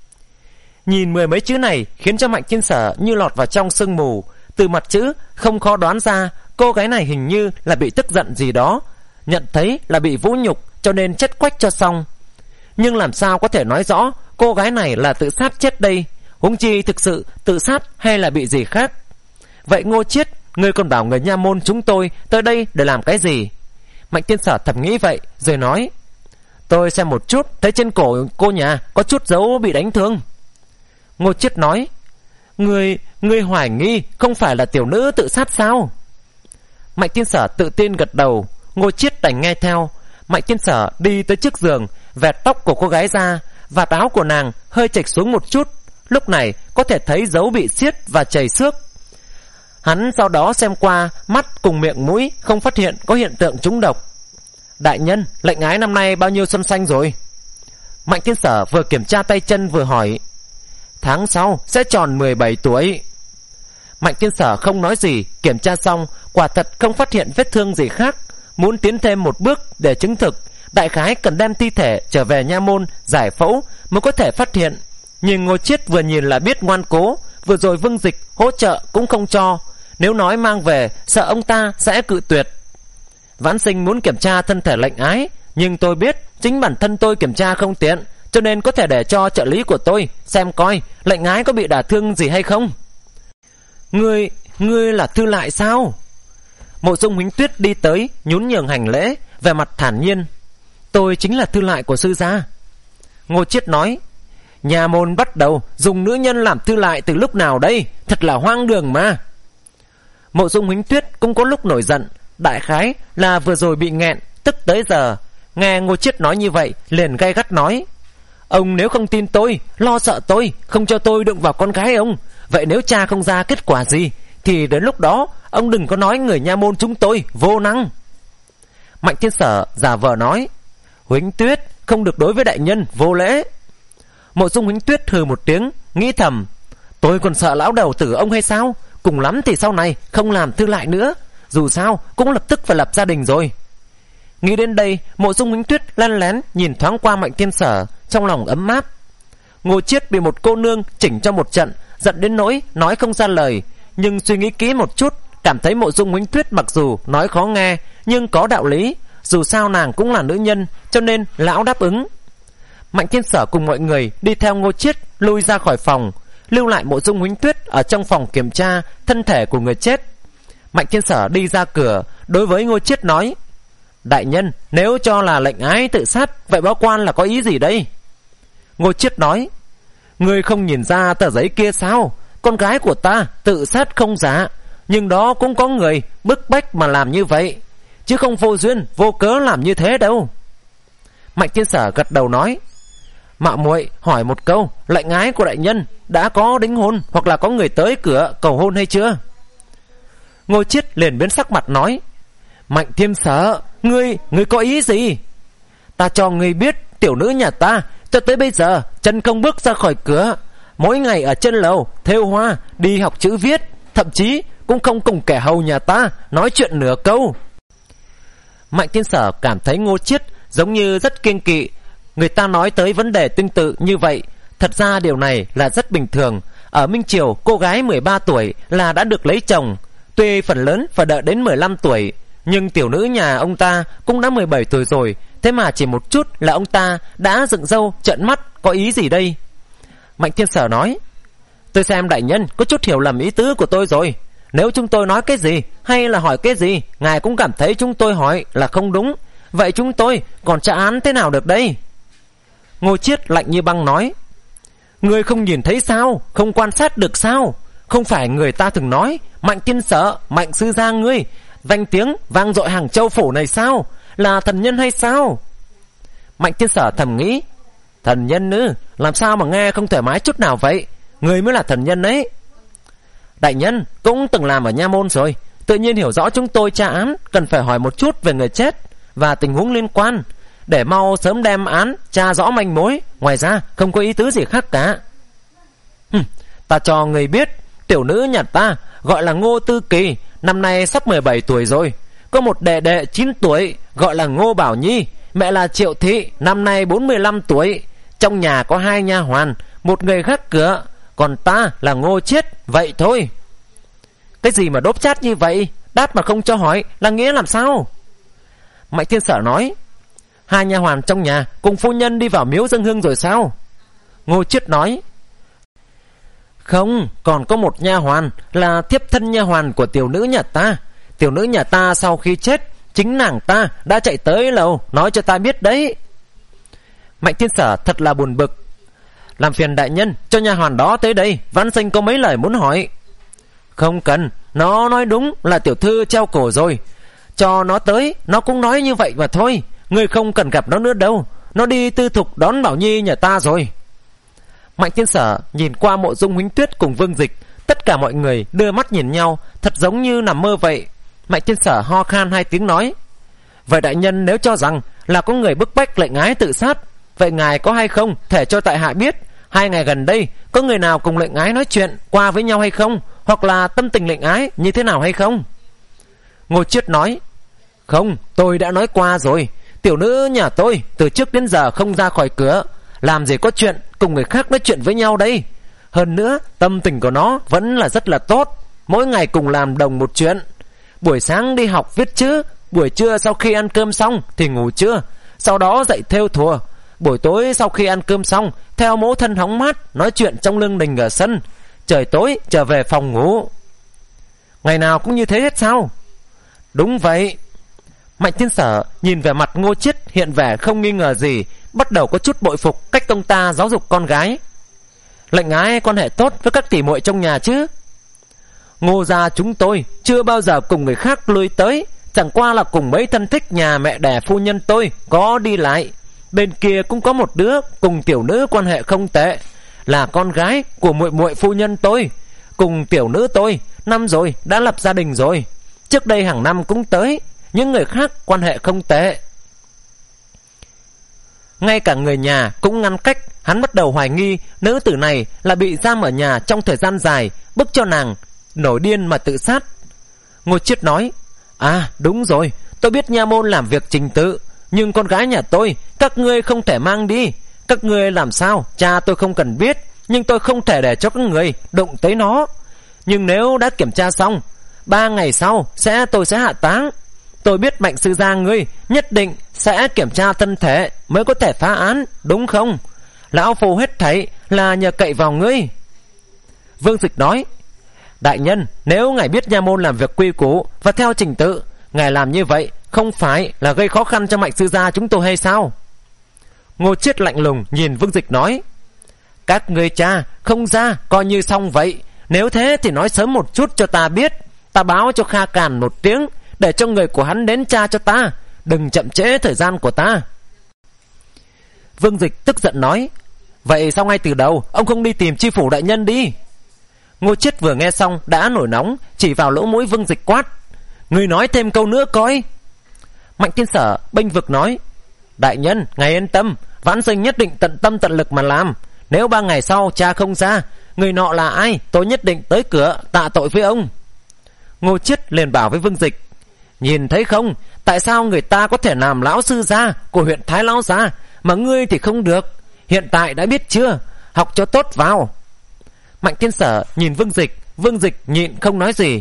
[SPEAKER 1] Nhìn mười mấy chữ này khiến cho Mạnh Thiên Sở như lọt vào trong sương mù. Từ mặt chữ không khó đoán ra cô gái này hình như là bị tức giận gì đó, nhận thấy là bị vũ nhục cho nên chết quách cho xong. Nhưng làm sao có thể nói rõ cô gái này là tự sát chết đây, huống chi thực sự tự sát hay là bị gì khác. Vậy Ngô Chiết, ngươi còn bảo người nha môn chúng tôi tới đây để làm cái gì? Mạnh Thiên Sở thầm nghĩ vậy rồi nói: tôi xem một chút, thấy trên cổ cô nhà có chút dấu bị đánh thương. Ngô Chiết nói: Ngươi, ngươi hoài nghi không phải là tiểu nữ tự sát sao? Mạnh Thiên Sở tự tin gật đầu. Ngô Chiết đành nghe theo. Mạnh Thiên Sở đi tới trước giường, vẹt tóc của cô gái ra, vạt áo của nàng hơi chệch xuống một chút. Lúc này có thể thấy dấu bị xiết và chảy xước. Hắn sau đó xem qua mắt cùng miệng mũi, không phát hiện có hiện tượng trúng độc. Đại nhân, lệnh ái năm nay bao nhiêu xuân xanh rồi? Mạnh Thiên Sở vừa kiểm tra tay chân vừa hỏi. Tháng sau sẽ tròn mười bảy tuổi. Mạnh Thiên Sở không nói gì. Kiểm tra xong quả thật không phát hiện vết thương gì khác. Muốn tiến thêm một bước để chứng thực, đại khái cần đem thi thể trở về nha môn giải phẫu mới có thể phát hiện. Nhưng Ngô Chiết vừa nhìn là biết ngoan cố. Vừa rồi Vương Dịch hỗ trợ cũng không cho. Nếu nói mang về sợ ông ta sẽ cự tuyệt. Vãn Sinh muốn kiểm tra thân thể lệnh ái, nhưng tôi biết chính bản thân tôi kiểm tra không tiện, cho nên có thể để cho trợ lý của tôi xem coi lệnh ái có bị đả thương gì hay không. Ngươi, ngươi là Thư Lại sao? Mộ Dung Huỳnh Tuyết đi tới, nhún nhường hành lễ, vẻ mặt thản nhiên. Tôi chính là Thư Lại của sư gia. Ngô Chiết nói. Nhà môn bắt đầu dùng nữ nhân làm Thư Lại từ lúc nào đây? Thật là hoang đường mà. Mộ Dung Huỳnh Tuyết cũng có lúc nổi giận, đại khái là vừa rồi bị nghẹn, tức tới giờ. Nghe Ngô Chiết nói như vậy, liền gay gắt nói. Ông nếu không tin tôi, lo sợ tôi, không cho tôi đụng vào con gái ông, vậy nếu cha không ra kết quả gì, thì đến lúc đó ông đừng có nói người nha môn chúng tôi vô năng. Mạnh Thiên Sở giả vờ nói: Huỳnh Tuyết, không được đối với đại nhân vô lễ. Mộ Dung Huỳnh Tuyết hừ một tiếng, nghĩ thầm: tôi còn sợ lão đầu tử ông hay sao? Cùng lắm thì sau này không làm thư lại nữa, dù sao cũng lập tức phải lập gia đình rồi. Nghĩ đến đây, Mộ Dung Huỳnh Tuyết lén lén nhìn thoáng qua Mạnh Thiên Sở, trong lòng ấm áp. Ngô Chiết bị một cô nương chỉnh cho một trận, giận đến nỗi nói không ra lời, nhưng suy nghĩ kỹ một chút, cảm thấy Mộ Dung Huỳnh Tuyết mặc dù nói khó nghe nhưng có đạo lý, dù sao nàng cũng là nữ nhân, cho nên lão đáp ứng. Mạnh Thiên Sở cùng mọi người đi theo Ngô Chiết lui ra khỏi phòng, lưu lại Mộ Dung Huỳnh Tuyết ở trong phòng kiểm tra thân thể của người chết. Mạnh Thiên Sở đi ra cửa, đối với Ngô Chiết nói: đại nhân, nếu cho là lệnh ái tự sát, vậy báo quan là có ý gì đây? Ngô Chiết nói: ngươi không nhìn ra tờ giấy kia sao? Con gái của ta tự sát không giả, nhưng đó cũng có người bức bách mà làm như vậy, chứ không vô duyên vô cớ làm như thế đâu. Mạnh Thiên Sở gật đầu nói: mạo muội hỏi một câu, lệnh ái của đại nhân đã có đính hôn hoặc là có người tới cửa cầu hôn hay chưa? Ngô Chiết liền biến sắc mặt nói: Mạnh Thiên Sở, ngươi ngươi có ý gì? Ta cho ngươi biết, tiểu nữ nhà ta cho tới bây giờ chân không bước ra khỏi cửa, mỗi ngày ở trên lầu thêu hoa, đi học chữ viết, thậm chí cũng không cùng kẻ hầu nhà ta nói chuyện nửa câu. Mạnh Thiên Sở cảm thấy Ngô Chiết giống như rất kiêng kỵ người ta nói tới vấn đề tương tự như vậy. Thật ra điều này là rất bình thường. Ở Minh Triều, cô gái mười ba tuổi là đã được lấy chồng, tuy phần lớn phải đợi đến mười lăm tuổi, nhưng tiểu nữ nhà ông ta cũng đã mười bảy tuổi rồi, thế mà chỉ một chút là ông ta đã dựng râu trợn mắt, có ý gì đây? Mạnh Thiên Sở nói: tôi xem đại nhân có chút hiểu lầm ý tứ của tôi rồi. Nếu chúng tôi nói cái gì hay là hỏi cái gì, ngài cũng cảm thấy chúng tôi hỏi là không đúng, vậy chúng tôi còn trả án thế nào được đây? Ngô Chiết lạnh như băng nói: ngươi không nhìn thấy sao? Không quan sát được sao? Không phải người ta thường nói Mạnh Thiên Sở, Mạnh sư gia ngươi danh tiếng vang dội hàng châu phủ này sao? Là thần nhân hay sao? Mạnh Thiên Sở thầm nghĩ: thần nhân ư? Làm sao mà nghe không thoải mái chút nào vậy? Người mới là thần nhân ấy. Đại nhân cũng từng làm ở nha môn rồi, tự nhiên hiểu rõ chúng tôi tra án cần phải hỏi một chút về người chết và tình huống liên quan, để mau sớm đem án tra rõ manh mối. Ngoài ra không có ý tứ gì khác cả. Hừm, ta cho người biết, tiểu nữ nhà ta gọi là Ngô Tư Kỳ, năm nay sắp mười bảy tuổi rồi. Có một đệ đệ chín tuổi gọi là Ngô Bảo Nhi, mẹ là Triệu Thị, năm nay bốn mươi lăm tuổi. Trong nhà có hai nha hoàn, một người gác cửa, còn ta là Ngô Chiết, vậy thôi. Cái gì mà đốp chát như vậy? Đáp mà không cho hỏi là nghĩa làm sao? Mạnh Thiên Sở nói: hai nha hoàn trong nhà cùng phu nhân đi vào miếu dâng hương rồi sao? Ngô Chiết nói: không, còn có một nha hoàn là thiếp thân nha hoàn của tiểu nữ nhà ta. Tiểu nữ nhà ta sau khi chết, chính nàng ta đã chạy tới lầu nói cho ta biết đấy. Mạnh Thiên Sở thật là buồn bực. Làm phiền đại nhân cho nha hoàn đó tới đây, Văn Sinh có mấy lời muốn hỏi. Không cần, nó nói đúng là tiểu thư treo cổ rồi. Cho nó tới, nó cũng nói như vậy mà thôi. Ngươi không cần gặp nó nữa đâu, nó đi tư thục đón Bảo Nhi nhà ta rồi. Mạnh Thiên Sở nhìn qua Mộ Dung Huỳnh Tuyết cùng Vương Dịch, tất cả mọi người đưa mắt nhìn nhau, thật giống như nằm mơ vậy. Mạnh Thiên Sở ho khan hai tiếng nói: vậy đại nhân nếu cho rằng là có người bức bách lệnh ái tự sát, vậy ngài có hay không thể cho tại hạ biết hai ngày gần đây có người nào cùng lệnh ái nói chuyện qua với nhau hay không, hoặc là tâm tình lệnh ái như thế nào hay không? Ngô Chiết nói: không, tôi đã nói qua rồi. Tiểu nữ nhà tôi từ trước đến giờ không ra khỏi cửa, làm gì có chuyện cùng người khác nói chuyện với nhau đây. Hơn nữa tâm tình của nó vẫn là rất là tốt, mỗi ngày cùng làm đồng một chuyện. Buổi sáng đi học viết chữ, buổi trưa sau khi ăn cơm xong thì ngủ trưa, sau đó dậy thêu thùa. Buổi tối sau khi ăn cơm xong, theo mẫu thân hóng mát nói chuyện trong lương đình ở sân. Trời tối trở về phòng ngủ. Ngày nào cũng như thế hết sao? Đúng vậy. Mạnh Thiên Sở nhìn về mặt Ngô Chiết hiện vẻ không nghi ngờ gì, bắt đầu có chút bội phục cách ông ta giáo dục con gái. Lệnh ái quan hệ tốt với các tỷ muội trong nhà chứ? Ngô gia chúng tôi chưa bao giờ cùng người khác lui tới, chẳng qua là cùng mấy thân thích nhà mẹ đẻ phu nhân tôi có đi lại. Bên kia cũng có một đứa cùng tiểu nữ quan hệ không tệ, là con gái của muội muội phu nhân tôi. Cùng tiểu nữ tôi năm rồi đã lập gia đình rồi, trước đây hàng năm cũng tới, những người khác quan hệ không tệ. Ngay cả người nhà cũng ngăn cách. Hắn bắt đầu hoài nghi nữ tử này là bị giam ở nhà trong thời gian dài, bức cho nàng nổi điên mà tự sát. Ngô Chiết nói: À đúng rồi, tôi biết nha môn làm việc trình tự, nhưng con gái nhà tôi các ngươi không thể mang đi. Các ngươi làm sao cha tôi không cần biết, nhưng tôi không thể để cho các người đụng tới nó. Nhưng nếu đã kiểm tra xong, ba ngày sau sẽ tôi sẽ hạ táng. Tôi biết Mạnh sư gia ngươi nhất định sẽ kiểm tra thân thể mới có thể phá án, đúng không? Lão phu hết thảy là nhờ cậy vào ngươi. Vương Dịch nói: Đại nhân, nếu ngài biết nha môn làm việc quy củ và theo trình tự, ngài làm như vậy không phải là gây khó khăn cho Mạnh sư gia chúng tôi hay sao? Ngô Chiết lạnh lùng nhìn Vương Dịch nói: Các ngươi cha không ra coi như xong vậy. Nếu thế thì nói sớm một chút cho ta biết, ta báo cho Kha Càn một tiếng, để cho người của hắn đến tra cho ta, đừng chậm trễ thời gian của ta. Vương Dịch tức giận nói: Vậy sao ngay từ đầu ông không đi tìm tri phủ đại nhân đi? Ngô Chiết vừa nghe xong đã nổi nóng, chỉ vào lỗ mũi Vương Dịch quát: Ngươi nói thêm câu nữa coi. Mạnh Thiên Sở bênh vực nói: Đại nhân, ngài yên tâm, vãn sinh nhất định tận tâm tận lực mà làm. Nếu ba ngày sau cha không ra, người nọ là ai, tôi nhất định tới cửa tạ tội với ông. Ngô Chiết liền bảo với Vương Dịch: Nhìn thấy không, tại sao người ta có thể làm lão sư gia của huyện Thái Lão Gia, mà ngươi thì không được? Hiện tại đã biết chưa? Học cho tốt vào. Mạnh Thiên Sở nhìn Vương Dịch, Vương Dịch nhịn không nói gì.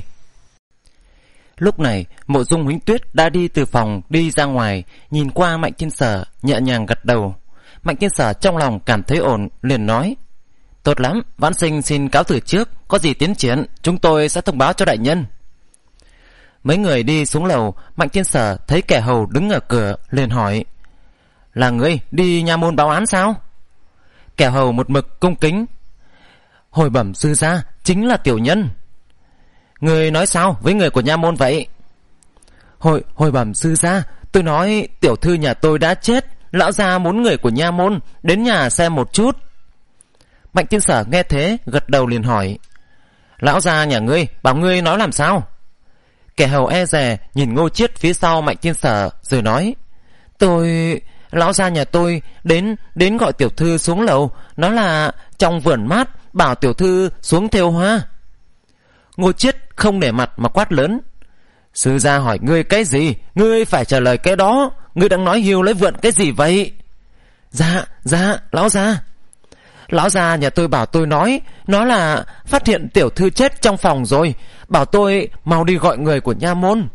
[SPEAKER 1] Lúc này Mộ Dung Huỳnh Tuyết đã đi từ phòng đi ra ngoài, nhìn qua Mạnh Thiên Sở nhẹ nhàng gật đầu. Mạnh Thiên Sở trong lòng cảm thấy ổn, liền nói: Tốt lắm, vãn sinh xin cáo từ trước, có gì tiến triển chúng tôi sẽ thông báo cho đại nhân. Mấy người đi xuống lầu, Mạnh Thiên Sở thấy kẻ hầu đứng ở cửa, liền hỏi: Là ngươi đi nha môn báo án sao? Kẻ hầu một mực cung kính: Hồi bẩm sư gia, chính là tiểu nhân. Ngươi nói sao với người của nha môn vậy? Hồi, hồi bẩm sư gia, tôi nói tiểu thư nhà tôi đã chết, lão gia muốn người của nha môn đến nhà xem một chút. Mạnh Thiên Sở nghe thế gật đầu liền hỏi: Lão gia nhà ngươi bảo ngươi nói làm sao? Kẻ hầu e dè nhìn Ngô Chiết phía sau Mạnh Thiên Sở rồi nói: Tôi... Lão gia nhà tôi đến đến gọi tiểu thư xuống lầu, nói là trong vườn mát, bảo tiểu thư xuống thêu hoa. Ngô Chiết không để mặt mà quát lớn: Sư gia hỏi ngươi cái gì, ngươi phải trả lời cái đó. Ngươi đang nói hiu lấy vượn cái gì vậy? Dạ, dạ, lão gia. Lão gia nhà tôi bảo tôi nói, nó là phát hiện tiểu thư chết trong phòng rồi, bảo tôi mau đi gọi người của nha môn.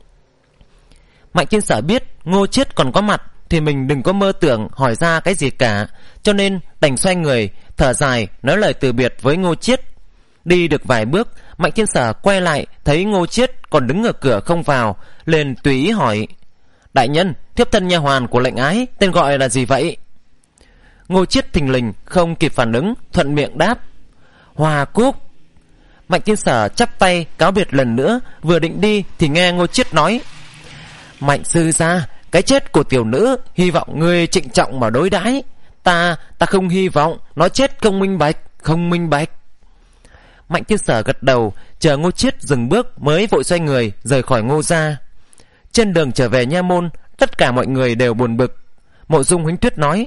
[SPEAKER 1] Mạnh Thiên Sở biết Ngô Chiết còn có mặt thì mình đừng có mơ tưởng hỏi ra cái gì cả, cho nên đành xoay người thở dài nói lời từ biệt với Ngô Chiết. Đi được vài bước, Mạnh Thiên Sở quay lại thấy Ngô Chiết còn đứng ở cửa không vào, liền tùy ý hỏi: Đại nhân, thiếp thân nha hoàn của lệnh ái tên gọi là gì vậy? Ngô Chiết thình lình không kịp phản ứng, thuận miệng đáp: Hoa Cúc. Mạnh Thiên Sở chắp tay cáo biệt lần nữa, vừa định đi thì nghe Ngô Chiết nói: Mạnh sư gia, cái chết của tiểu nữ hy vọng ngươi trịnh trọng mà đối đãi. Ta, ta không hy vọng nó chết không minh bạch, không minh bạch. Mạnh Thiên Sở gật đầu, chờ Ngô Chiết dừng bước mới vội xoay người rời khỏi Ngô gia. Trên đường trở về nha môn, tất cả mọi người đều buồn bực. Mộ Dung Huỳnh Tuyết nói: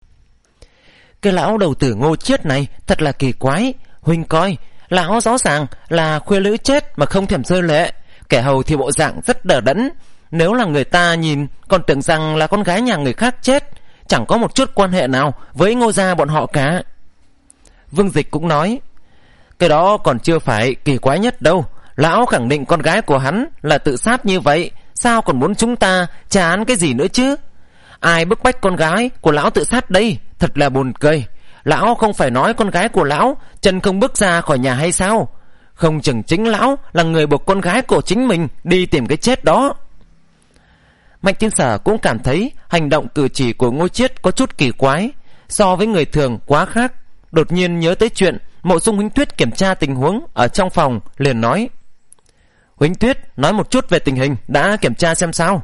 [SPEAKER 1] Cái lão đầu tử Ngô Chiết này thật là kỳ quái. Huynh coi, lão rõ ràng là khuê lữ chết mà không thèm rơi lệ, kẻ hầu thì bộ dạng rất đờ đẫn. Nếu là người ta nhìn còn tưởng rằng là con gái nhà người khác chết, chẳng có một chút quan hệ nào với Ngô gia bọn họ cả. Vương Dịch cũng nói: Cái đó còn chưa phải kỳ quái nhất đâu. Lão khẳng định con gái của hắn là tự sát như vậy, sao còn muốn chúng ta trả án cái gì nữa chứ? Ai bức bách con gái của lão tự sát đây? Thật là buồn cười. Lão không phải nói con gái của lão chân không bước ra khỏi nhà hay sao? Không chừng chính lão là người buộc con gái của chính mình đi tìm cái chết đó. Mạnh Thiên Sở cũng cảm thấy hành động cử chỉ của Ngô Chiết có chút kỳ quái, so với người thường quá khác. Đột nhiên nhớ tới chuyện Mộ Dung Huỳnh Tuyết kiểm tra tình huống ở trong phòng, liền nói: Huỳnh Tuyết, nói một chút về tình hình đã kiểm tra xem sao.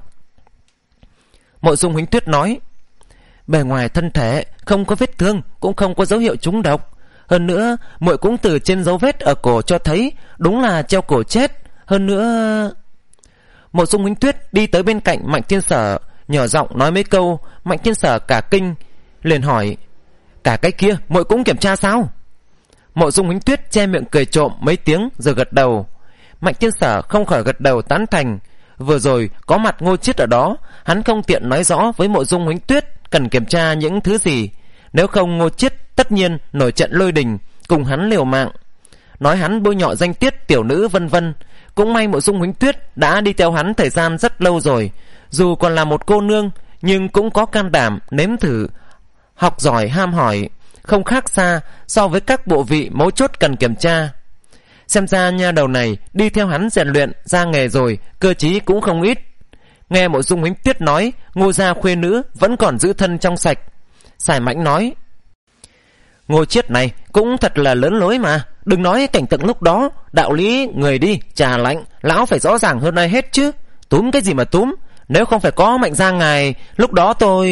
[SPEAKER 1] Mộ Dung Huỳnh Tuyết nói: Bề ngoài thân thể không có vết thương, cũng không có dấu hiệu trúng độc. Hơn nữa muội cũng từ trên dấu vết ở cổ cho thấy đúng là treo cổ chết. Hơn nữa... Mộ Dung Huỳnh Tuyết đi tới bên cạnh Mạnh Thiên Sở, nhỏ giọng nói mấy câu. Mạnh Thiên Sở cả kinh, liền hỏi: cả cái kia muội cũng kiểm tra sao? Mộ Dung Huỳnh Tuyết che miệng cười trộm mấy tiếng rồi gật đầu. Mạnh Thiên Sở không khỏi gật đầu tán thành. Vừa rồi có mặt Ngô Chiết ở đó, hắn không tiện nói rõ với Mộ Dung Huỳnh Tuyết cần kiểm tra những thứ gì, nếu không Ngô Chiết tất nhiên nổi trận lôi đình cùng hắn liều mạng, nói hắn bôi nhọ danh tiết tiểu nữ vân vân. Cũng may Mộ Dung Huỳnh Tuyết đã đi theo hắn thời gian rất lâu rồi, dù còn là một cô nương nhưng cũng có can đảm nếm thử, học giỏi ham hỏi, không khác xa so với các bộ vị mấu chốt cần kiểm tra. Xem ra nha đầu này đi theo hắn rèn luyện ra nghề rồi, cơ trí cũng không ít. Nghe Mộ Dung Huỳnh Tuyết nói Ngô gia khuê nữ vẫn còn giữ thân trong sạch, Sải Mãnh nói: Ngô Chiết này cũng thật là lớn lối mà. Đừng nói cảnh tượng lúc đó, đạo lý người đi trà lạnh lão phải rõ ràng hơn ai hết chứ. Túm cái gì mà túm, nếu không phải có Mạnh gia ngài, lúc đó tôi...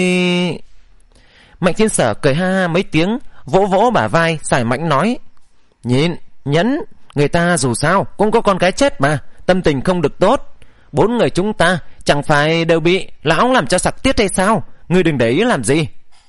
[SPEAKER 1] Mạnh Thiên Sở cười ha ha mấy tiếng, vỗ vỗ bả vai Sải Mãnh nói: Nhịn, nhẫn, người ta dù sao cũng có con cái chết mà, tâm tình không được tốt. Bốn người chúng ta chẳng phải đều bị lão làm cho sặc tiết hay sao? Ngươi đừng để ý làm gì.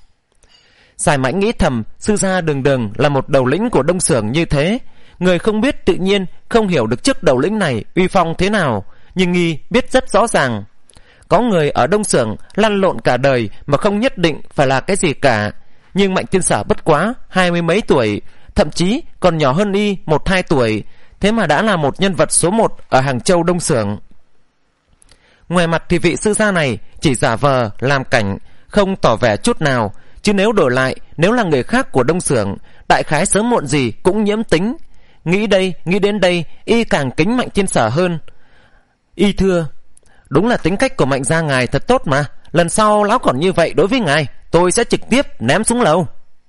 [SPEAKER 1] Sải Mãnh nghĩ thầm, sư gia Đường Đường là một đầu lĩnh của Đông Xưởng như thế, người không biết tự nhiên không hiểu được chức đầu lĩnh này uy phong thế nào, nhưng y biết rất rõ ràng. Có người ở Đông Xưởng lăn lộn cả đời mà không nhất định phải là cái gì cả, nhưng Mạnh Thiên Sở bất quá hai mươi mấy tuổi, thậm chí còn nhỏ hơn y một hai tuổi, thế mà đã là một nhân vật số một ở Hàng Châu Đông Xưởng. Ngoài mặt thì vị sư gia này chỉ giả vờ làm cảnh, không tỏ vẻ chút nào, chứ nếu đổi lại, nếu là người khác của Đông Xưởng, đại khái sớm muộn gì cũng nhiễm tính. Nghĩ đây, nghĩ đến đây, y càng kính Mạnh Thiên Sở hơn. Y thưa: Đúng là tính cách của Mạnh gia ngài thật tốt mà, lần sau lão còn như vậy đối với ngài, tôi sẽ trực tiếp ném xuống lầu.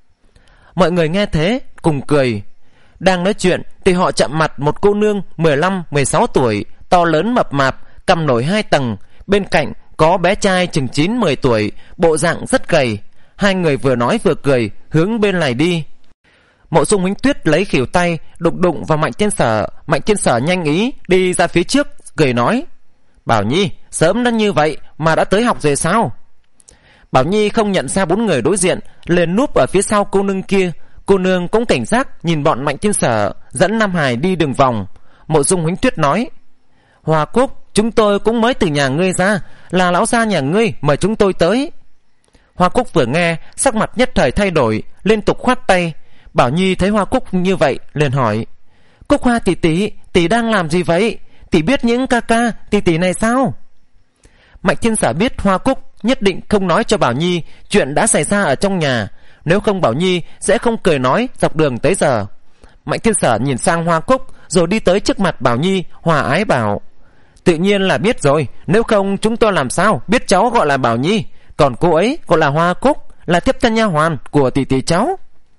[SPEAKER 1] Mọi người nghe thế cùng cười. Đang nói chuyện thì họ chạm mặt một cô nương mười lăm mười sáu tuổi, to lớn mập mạp, cằm nổi hai tầng, bên cạnh có bé trai chừng chín mười tuổi, bộ dạng rất gầy. Hai người vừa nói vừa cười hướng bên này đi. Mộ Dung Huỳnh Tuyết lấy khỉu tay đụng đụng vào Mạnh Thiên Sở. Mạnh Thiên Sở nhanh ý đi ra phía trước, cười nói: Bảo Nhi, sớm đã như vậy mà đã tới học rồi sao? Bảo Nhi không nhận ra bốn người đối diện, liền núp ở phía sau cô nương kia. Cô nương cũng cảnh giác nhìn bọn Mạnh Thiên Sở dẫn Nam Hải đi đường vòng. Mộ Dung Huỳnh Tuyết nói: Hoa Cúc, chúng tôi cũng mới từ nhà ngươi ra, là lão gia nhà ngươi mời chúng tôi tới. Hoa Cúc vừa nghe, sắc mặt nhất thời thay đổi, liên tục khoát tay. Bảo Nhi thấy Hoa Cúc như vậy, liền hỏi: Cúc Hoa tỷ tỷ, tỷ đang làm gì vậy? Tỷ biết những ca ca tỷ tỷ này sao? Mạnh Thiên Sở biết Hoa Cúc nhất định không nói cho Bảo Nhi chuyện đã xảy ra ở trong nhà, nếu không Bảo Nhi sẽ không cười nói dọc đường tới giờ. Mạnh Thiên Sở nhìn sang Hoa Cúc rồi đi tới trước mặt Bảo Nhi, hòa ái bảo: Tự nhiên là biết rồi, nếu không chúng tôi làm sao biết cháu gọi là Bảo Nhi, còn cô ấy gọi là Hoa Cúc, là tiếp thân nha hoàn của tỷ tỷ cháu.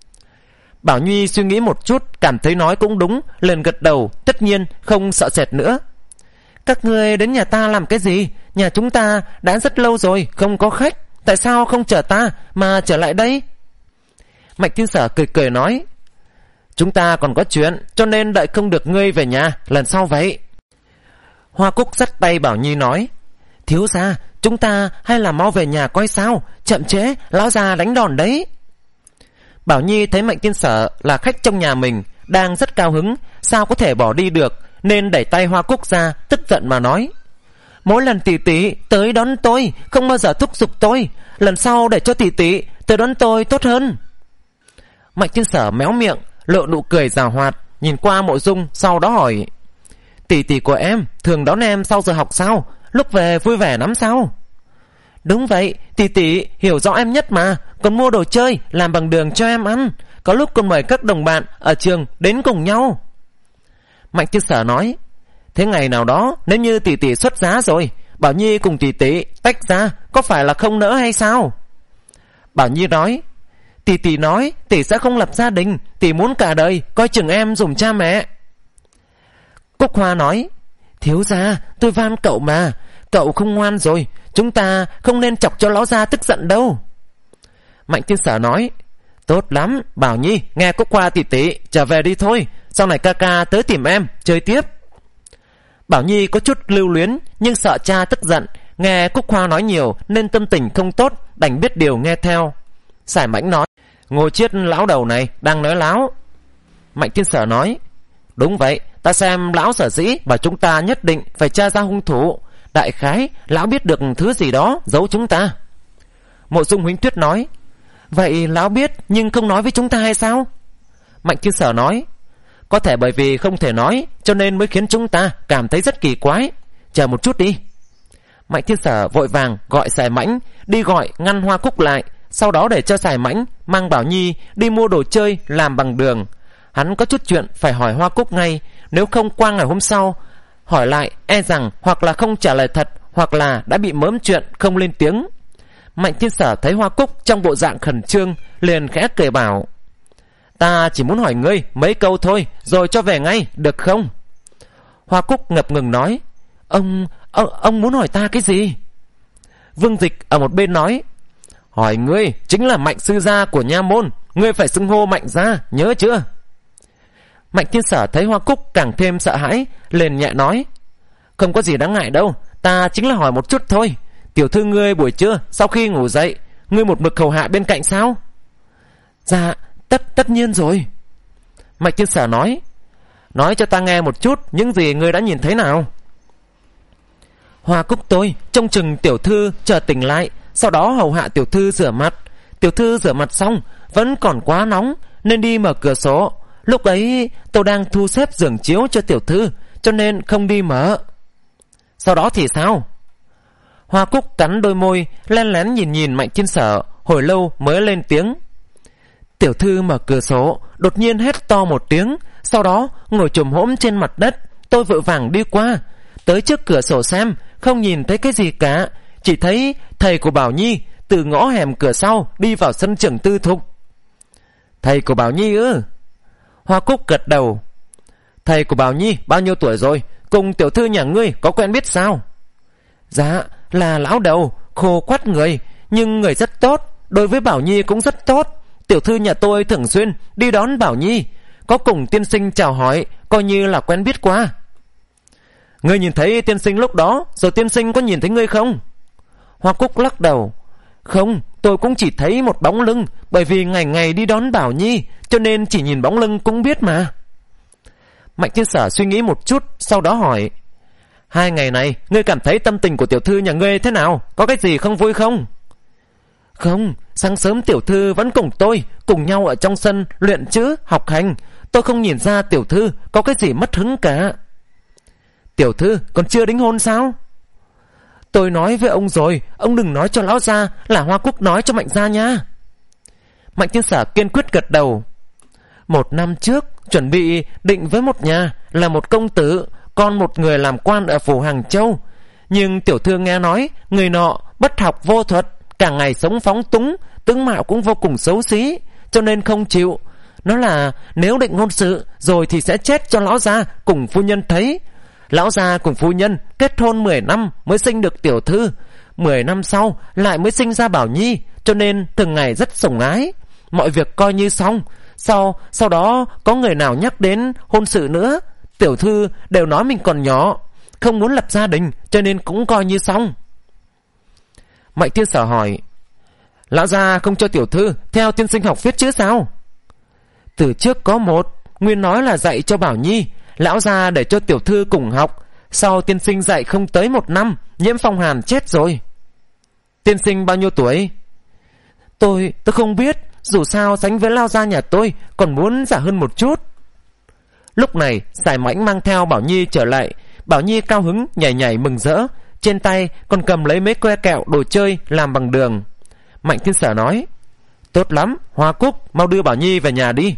[SPEAKER 1] Bảo Nhi suy nghĩ một chút, cảm thấy nói cũng đúng, liền gật đầu, tất nhiên không sợ sệt nữa. Các ngươi đến nhà ta làm cái gì? Nhà chúng ta đã rất lâu rồi không có khách, tại sao không chờ ta mà trở lại đây? Mạnh Thiên Sở cười cười nói: Chúng ta còn có chuyện, cho nên đợi không được ngươi về nhà, lần sau vậy. Hoa Cúc dắt tay Bảo Nhi nói: Thiếu gia, chúng ta hay là mau về nhà coi sao, chậm trễ lão già đánh đòn đấy. Bảo Nhi thấy Mạnh Thiên Sở là khách trong nhà mình, đang rất cao hứng, sao có thể bỏ đi được, nên đẩy tay Hoa Cúc ra, tức giận mà nói: Mỗi lần tỷ tỷ tới đón tôi không bao giờ thúc giục tôi, lần sau để cho tỷ tỷ tới đón tôi tốt hơn. Mạnh Thiên Sở méo miệng, lộ nụ cười giảo hoạt, nhìn qua Mộ Dung, sau đó hỏi: Tỷ tỷ của em thường đón em sau giờ học sao? Lúc về vui vẻ lắm sao? Đúng vậy, tỷ tỷ hiểu rõ em nhất mà, còn mua đồ chơi làm bằng đường cho em ăn, có lúc còn mời các đồng bạn ở trường đến cùng nhau. Mạnh Thiên Sở nói: Thế ngày nào đó nếu như tỷ tỷ xuất giá rồi, Bảo Nhi cùng tỷ tỷ tách ra, có phải là không nỡ hay sao? Bảo Nhi nói: Tỷ tỷ nói tỷ sẽ không lập gia đình, tỷ muốn cả đời coi chừng em dùng cha mẹ. Cúc Hoa nói: Thiếu gia, tôi van cậu mà, cậu không ngoan rồi, chúng ta không nên chọc cho lão gia tức giận đâu. Mạnh Thiên Sở nói: Tốt lắm, Bảo Nhi nghe Cúc Hoa tỷ tỷ, trở về đi thôi, sau này ca ca tới tìm em chơi tiếp. Bảo Nhi có chút lưu luyến, nhưng sợ cha tức giận, nghe Cúc Hoa nói nhiều nên tâm tình không tốt, đành biết điều nghe theo. Sải Mãnh nói: Ngô Chiết lão đầu này đang nói láo. Mạnh Thiên Sở nói: Đúng vậy, ta xem lão sở dĩ bảo chúng ta nhất định phải tra ra hung thủ, đại khái lão biết được thứ gì đó giấu chúng ta. Mộ Dung Huỳnh Tuyết nói: Vậy lão biết nhưng không nói với chúng ta hay sao? Mạnh Thiên Sở nói: Có thể bởi vì không thể nói cho nên mới khiến chúng ta cảm thấy rất kỳ quái. Chờ một chút đi. Mạnh Thiên Sở vội vàng gọi Sải Mãnh đi gọi ngăn Hoa Cúc lại, sau đó để cho Sải Mãnh mang Bảo Nhi đi mua đồ chơi làm bằng đường. Hắn có chút chuyện phải hỏi Hoa Cúc ngay, nếu không qua ngày hôm sau hỏi lại e rằng hoặc là không trả lời thật, hoặc là đã bị mớm chuyện không lên tiếng. Mạnh Thiên Sở thấy Hoa Cúc trong bộ dạng khẩn trương, liền khẽ cười bảo: Ta chỉ muốn hỏi ngươi mấy câu thôi, rồi cho về ngay, được không? Hoa Cúc ngập ngừng nói: Ông, ông, ông muốn hỏi ta cái gì? Vương Dịch ở một bên nói: Hỏi ngươi chính là Mạnh sư gia của nha môn, ngươi phải xưng hô Mạnh gia, nhớ chưa? Mạnh Thiên Sở thấy Hoa Cúc càng thêm sợ hãi, liền nhẹ nói: Không có gì đáng ngại đâu, ta chính là hỏi một chút thôi. Tiểu thư ngươi buổi trưa sau khi ngủ dậy, ngươi một mực hầu hạ bên cạnh sao? Dạ, tất tất nhiên rồi. Mạnh Thiên Sở nói: Nói cho ta nghe một chút những gì ngươi đã nhìn thấy nào. Hoa Cúc tôi trông chừng tiểu thư chờ tỉnh lại, sau đó hầu hạ tiểu thư rửa mặt. Tiểu thư rửa mặt xong vẫn còn quá nóng nên đi mở cửa sổ. Lúc ấy tôi đang thu xếp giường chiếu cho tiểu thư, cho nên không đi mở. Sau đó thì sao? Hoa Cúc cắn đôi môi, len lén nhìn nhìn Mạnh Thiên Sở, hồi lâu mới lên tiếng. Tiểu thư mở cửa sổ, đột nhiên hét to một tiếng, sau đó ngồi chồm hổm trên mặt đất. Tôi vội vàng đi qua, tới trước cửa sổ xem, không nhìn thấy cái gì cả, chỉ thấy thầy của Bảo Nhi từ ngõ hẻm cửa sau đi vào sân trường tư thục. Thầy của Bảo Nhi ư? Hoa Cúc gật đầu. Thầy của Bảo Nhi bao nhiêu tuổi rồi? Cùng tiểu thư nhà ngươi có quen biết sao? Dạ, là lão đầu, khô quắt người, nhưng người rất tốt, đối với Bảo Nhi cũng rất tốt. Tiểu thư nhà tôi thường xuyên đi đón Bảo Nhi, có cùng tiên sinh chào hỏi, coi như là quen biết qua. Ngươi nhìn thấy tiên sinh lúc đó, rồi tiên sinh có nhìn thấy ngươi không? Hoa Cúc lắc đầu. Không, tôi cũng chỉ thấy một bóng lưng, bởi vì ngày ngày đi đón Bảo Nhi, cho nên chỉ nhìn bóng lưng cũng biết mà. Mạnh Thiên Sở suy nghĩ một chút, sau đó hỏi: Hai ngày này ngươi cảm thấy tâm tình của tiểu thư nhà ngươi thế nào? Có cái gì không vui không? Không, sáng sớm tiểu thư vẫn cùng tôi cùng nhau ở trong sân luyện chữ học hành, tôi không nhìn ra tiểu thư có cái gì mất hứng cả. Tiểu thư còn chưa đính hôn sao? Tôi nói với ông rồi, ông đừng nói cho lão gia là Hoa Cúc nói cho Mạnh gia nha. Mạnh Thiên Sở kiên quyết gật đầu. Một năm trước chuẩn bị định với một nhà là một công tử, còn một người làm quan ở phủ Hàng Châu. Nhưng tiểu thư nghe nói người nọ bất học vô thuật, cả ngày sống phóng túng, tướng mạo cũng vô cùng xấu xí, cho nên không chịu. Nó là nếu định hôn sự rồi thì sẽ chết cho lão gia cùng phu nhân thấy. Lão gia cùng phu nhân kết hôn mười năm mới sinh được tiểu thư, mười năm sau lại mới sinh ra Bảo Nhi, cho nên từng ngày rất sủng ái. Mọi việc coi như xong. Sau sau đó có người nào nhắc đến hôn sự nữa, tiểu thư đều nói mình còn nhỏ, không muốn lập gia đình, cho nên cũng coi như xong. Mạnh Thiên Sở hỏi: Lão gia không cho tiểu thư theo tiên sinh học viết chữ sao? Từ trước có một, nguyên nói là dạy cho Bảo Nhi, lão gia để cho tiểu thư cùng học. Sau tiên sinh dạy không tới một năm, nhiễm phong hàn chết rồi. Tiên sinh bao nhiêu tuổi? Tôi, tôi không biết, dù sao sánh với lão gia nhà tôi còn muốn già hơn một chút. Lúc này Sải Mãnh mang theo Bảo Nhi trở lại. Bảo Nhi cao hứng nhảy nhảy mừng rỡ, trên tay còn cầm lấy mấy que kẹo đồ chơi làm bằng đường. Mạnh Thiên Sở nói: Tốt lắm, Hoa Cúc, mau đưa Bảo Nhi về nhà đi.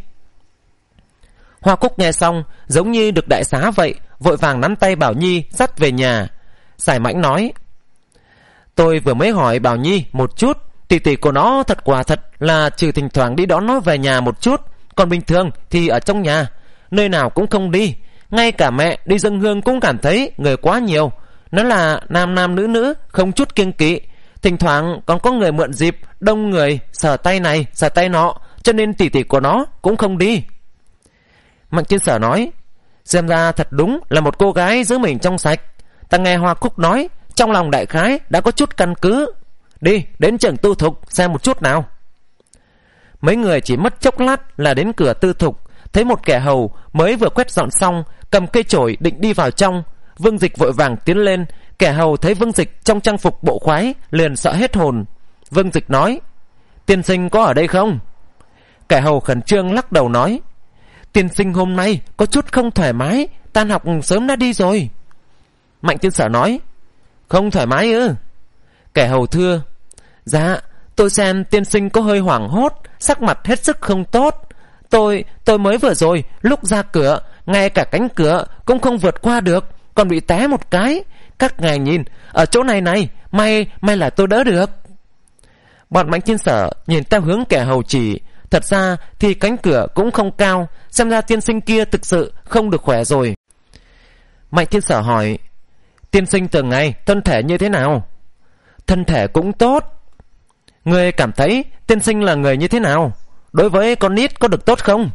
[SPEAKER 1] Hoa Cúc nghe xong giống như được đại xá vậy, vội vàng nắm tay Bảo Nhi dắt về nhà. Sải Mãnh nói: Tôi vừa mới hỏi Bảo Nhi một chút, tỷ tỷ của nó thật quả thật là trừ thỉnh thoảng đi đón nó về nhà một chút, còn bình thường thì ở trong nhà, nơi nào cũng không đi. Ngay cả mẹ đi dâng hương cũng cảm thấy người quá nhiều. Nó là nam nam nữ nữ, không chút kiêng kỵ. Thỉnh thoảng còn có người mượn dịp đông người sờ tay này sờ tay nọ, cho nên tỷ tỷ của nó cũng không đi. Mạnh Thiên Sở nói: Xem ra thật đúng là một cô gái giữ mình trong sạch. Ta nghe Hoa Cúc nói, trong lòng đại khái đã có chút căn cứ. Đi đến trường tư thục xem một chút nào. Mấy người chỉ mất chốc lát là đến cửa tư thục, thấy một kẻ hầu mới vừa quét dọn xong, cầm cây chổi định đi vào trong. Vương Dịch vội vàng tiến lên. Kẻ hầu thấy Vương Dịch trong trang phục bộ khoái liền sợ hết hồn. Vương Dịch nói: tiên sinh có ở đây không? Kẻ hầu khẩn trương lắc đầu nói: tiên sinh hôm nay có chút không thoải mái, tan học sớm đã đi rồi. Mạnh Thiên Sở nói: không thoải mái ư? Kẻ hầu thưa: dạ, tôi xem tiên sinh có hơi hoảng hốt, sắc mặt hết sức không tốt. Tôi, tôi mới vừa rồi lúc ra cửa, ngay cả cánh cửa cũng không vượt qua được, còn bị té một cái. Các ngài nhìn, ở chỗ này này, may, may là tôi đỡ được. Bọn Mạnh Thiên Sở nhìn theo hướng kẻ hầu chỉ. Thật ra thì cánh cửa cũng không cao, xem ra tiên sinh kia thực sự không được khỏe rồi. Mạnh Thiên Sở hỏi: tiên sinh thường ngày thân thể như thế nào? Thân thể cũng tốt. Người cảm thấy tiên sinh là người như thế nào? Đối với con nít có được tốt không?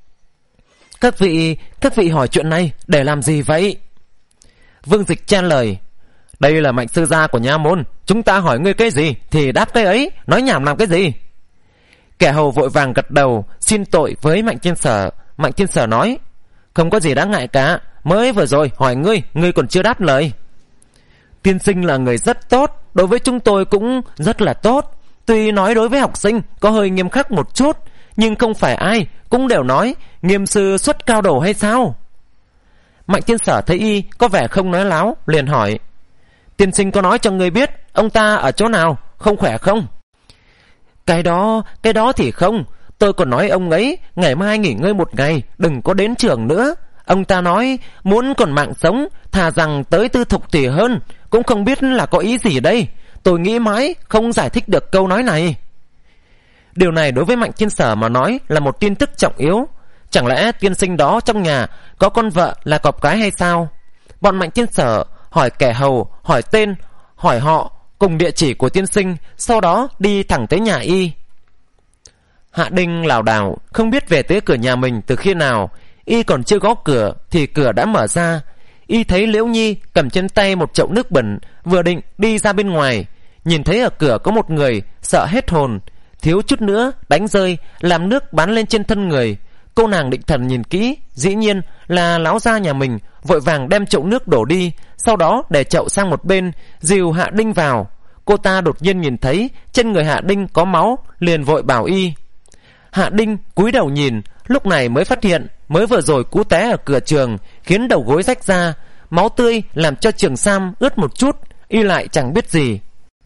[SPEAKER 1] Các vị, các vị hỏi chuyện này để làm gì vậy? Vương Dịch chen lời: đây là Mạnh sư gia của nha môn, chúng ta hỏi ngươi cái gì thì đáp cái ấy, nói nhảm làm cái gì? Kẻ hầu vội vàng gật đầu xin tội với Mạnh Thiên Sở. Mạnh Thiên Sở nói: không có gì đáng ngại cả, mới vừa rồi hỏi ngươi, ngươi còn chưa đáp lời. Tiên sinh là người rất tốt, đối với chúng tôi cũng rất là tốt. Tuy nói đối với học sinh có hơi nghiêm khắc một chút, nhưng không phải ai cũng đều nói nghiêm sư xuất cao đồ hay sao? Mạnh Thiên Sở thấy y có vẻ không nói láo, liền hỏi: tiên sinh có nói cho người biết ông ta ở chỗ nào, không khỏe không? Cái đó, cái đó thì không. Tôi còn nói ông ấy ngày mai nghỉ ngơi một ngày, đừng có đến trường nữa. Ông ta nói muốn còn mạng sống, thà rằng tới tư thục thì hơn. Cũng không biết là có ý gì đây. Tôi nghĩ mãi không giải thích được câu nói này. Điều này đối với Mạnh Thiên Sở mà nói là một tin tức trọng yếu. Chẳng lẽ tiên sinh đó trong nhà có con vợ là cọp cái hay sao? Bọn Mạnh Thiên Sở hỏi kẻ hầu, hỏi tên, hỏi họ cùng địa chỉ của tiên sinh, sau đó đi thẳng tới nhà y. Hạ Đinh lảo đảo không biết về tới cửa nhà mình từ khi nào. Y còn chưa gõ cửa thì cửa đã mở ra. Y thấy Liễu Nhi cầm trên tay một chậu nước bẩn, vừa định đi ra bên ngoài, nhìn thấy ở cửa có một người, sợ hết hồn, thiếu chút nữa đánh rơi, làm nước bắn lên trên thân người. Cô nàng định thần nhìn kỹ, dĩ nhiên là lão gia nhà mình, vội vàng đem chậu nước đổ đi, sau đó để chậu sang một bên, dìu Hạ Đinh vào. Cô ta đột nhiên nhìn thấy trên người Hạ Đinh có máu, liền vội bảo y. Hạ Đinh cúi đầu nhìn, lúc này mới phát hiện mới vừa rồi cú té ở cửa trường khiến đầu gối rách ra, máu tươi làm cho trường sam ướt một chút, y lại chẳng biết gì.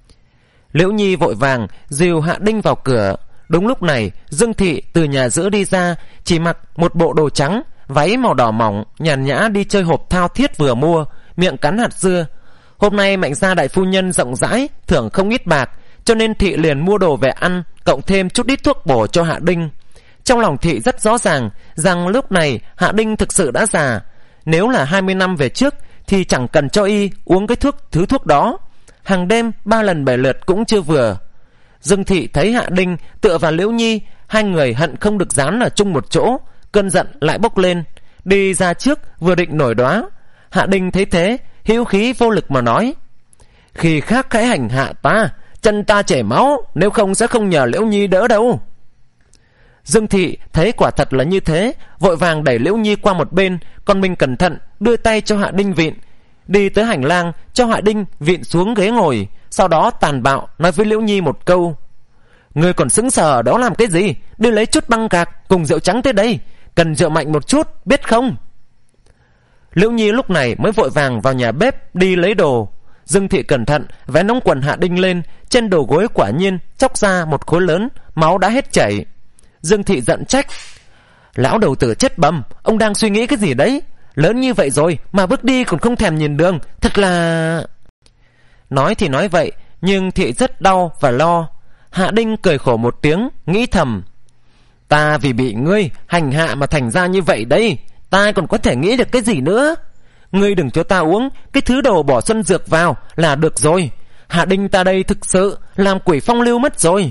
[SPEAKER 1] Liễu Nhi vội vàng dìu Hạ Đinh vào cửa. Đúng lúc này Dương Thị từ nhà giữa đi ra, chỉ mặc một bộ đồ trắng, váy màu đỏ mỏng, nhàn nhã đi chơi hộp thao thiết vừa mua, miệng cắn hạt dưa. Hôm nay Mạnh gia đại phu nhân rộng rãi, thưởng không ít bạc, cho nên Thị liền mua đồ về ăn, cộng thêm chút ít thuốc bổ cho Hạ Đinh. Trong lòng Thị rất rõ ràng rằng lúc này Hạ Đinh thực sự đã già. Nếu là hai mươi năm về trước thì chẳng cần cho y uống cái thuốc thứ thuốc đó, hàng đêm ba lần bảy lượt cũng chưa vừa. Dương Thị thấy Hạ Đinh tựa vào Liễu Nhi, hai người hận không được dán ở chung một chỗ, cơn giận lại bốc lên, đi ra trước vừa định nổi đoá. Hạ Đinh thấy thế, hữu khí vô lực mà nói: khi khác hãy hành hạ ta, chân ta chảy máu, nếu không sẽ không nhờ Liễu Nhi đỡ đâu. Dương Thị thấy quả thật là như thế, vội vàng đẩy Liễu Nhi qua một bên, còn mình cẩn thận đưa tay cho Hạ Đinh vịn, đi tới hành lang cho Hạ Đinh vịn xuống ghế ngồi, sau đó tàn bạo nói với Liễu Nhi một câu: người còn sững sờ ở đó làm cái gì, đi lấy chút băng gạc cùng rượu trắng tới đây, cần rượu mạnh một chút biết không? Liễu Nhi lúc này mới vội vàng vào nhà bếp đi lấy đồ. Dương Thị cẩn thận vén ống quần Hạ Đinh lên, trên đầu gối quả nhiên chóc ra một khối lớn, máu đã hết chảy. Dương Thị giận trách: lão đầu tử chết bầm, ông đang suy nghĩ cái gì đấy? Lớn như vậy rồi mà bước đi còn không thèm nhìn đường, thật là... Nói thì nói vậy, nhưng Thị rất đau và lo. Hạ Đinh cười khổ một tiếng, nghĩ thầm: ta vì bị ngươi hành hạ mà thành ra như vậy đây, ta còn có thể nghĩ được cái gì nữa? Ngươi đừng cho ta uống cái thứ đồ bỏ xuân dược vào là được rồi. Hạ Đinh ta đây thực sự làm quỷ phong lưu mất rồi.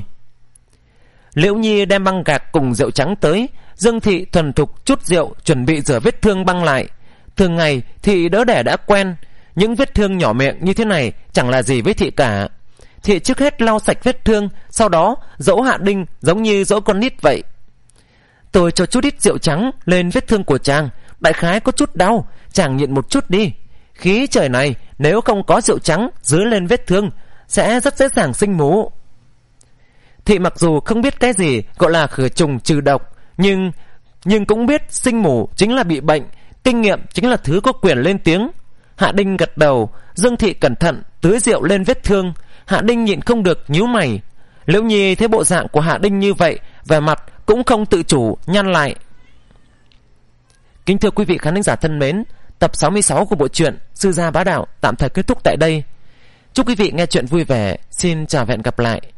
[SPEAKER 1] Liễu Nhi đem băng gạc cùng rượu trắng tới. Dương Thị thuần thục chút rượu chuẩn bị rửa vết thương băng lại. Thường ngày Thị đỡ đẻ đã quen, những vết thương nhỏ miệng như thế này chẳng là gì với Thị cả. Thị trước hết lau sạch vết thương, sau đó dỗ Hạ Đinh giống như dỗ con nít vậy. Tôi cho chút ít rượu trắng lên vết thương của chàng, đại khái có chút đau, chàng nhịn một chút đi. Khí trời này nếu không có rượu trắng dưới lên vết thương sẽ rất dễ dàng sinh mủ. Thị mặc dù không biết cái gì gọi là khử trùng trừ độc, nhưng nhưng cũng biết sinh mủ chính là bị bệnh, kinh nghiệm chính là thứ có quyền lên tiếng. Hạ Đinh gật đầu, Dương Thị cẩn thận tưới rượu lên vết thương. Hạ Đinh nhịn không được nhíu mày. Liễu Nhi thấy bộ dạng của Hạ Đinh như vậy, vẻ mặt cũng không tự chủ nhăn lại. Kính thưa quý vị khán thính giả thân mến, tập sáu mươi sáu của bộ truyện Sư Gia Bá Đạo tạm thời kết thúc tại đây. Chúc quý vị nghe chuyện vui vẻ. Xin chào và hẹn gặp lại.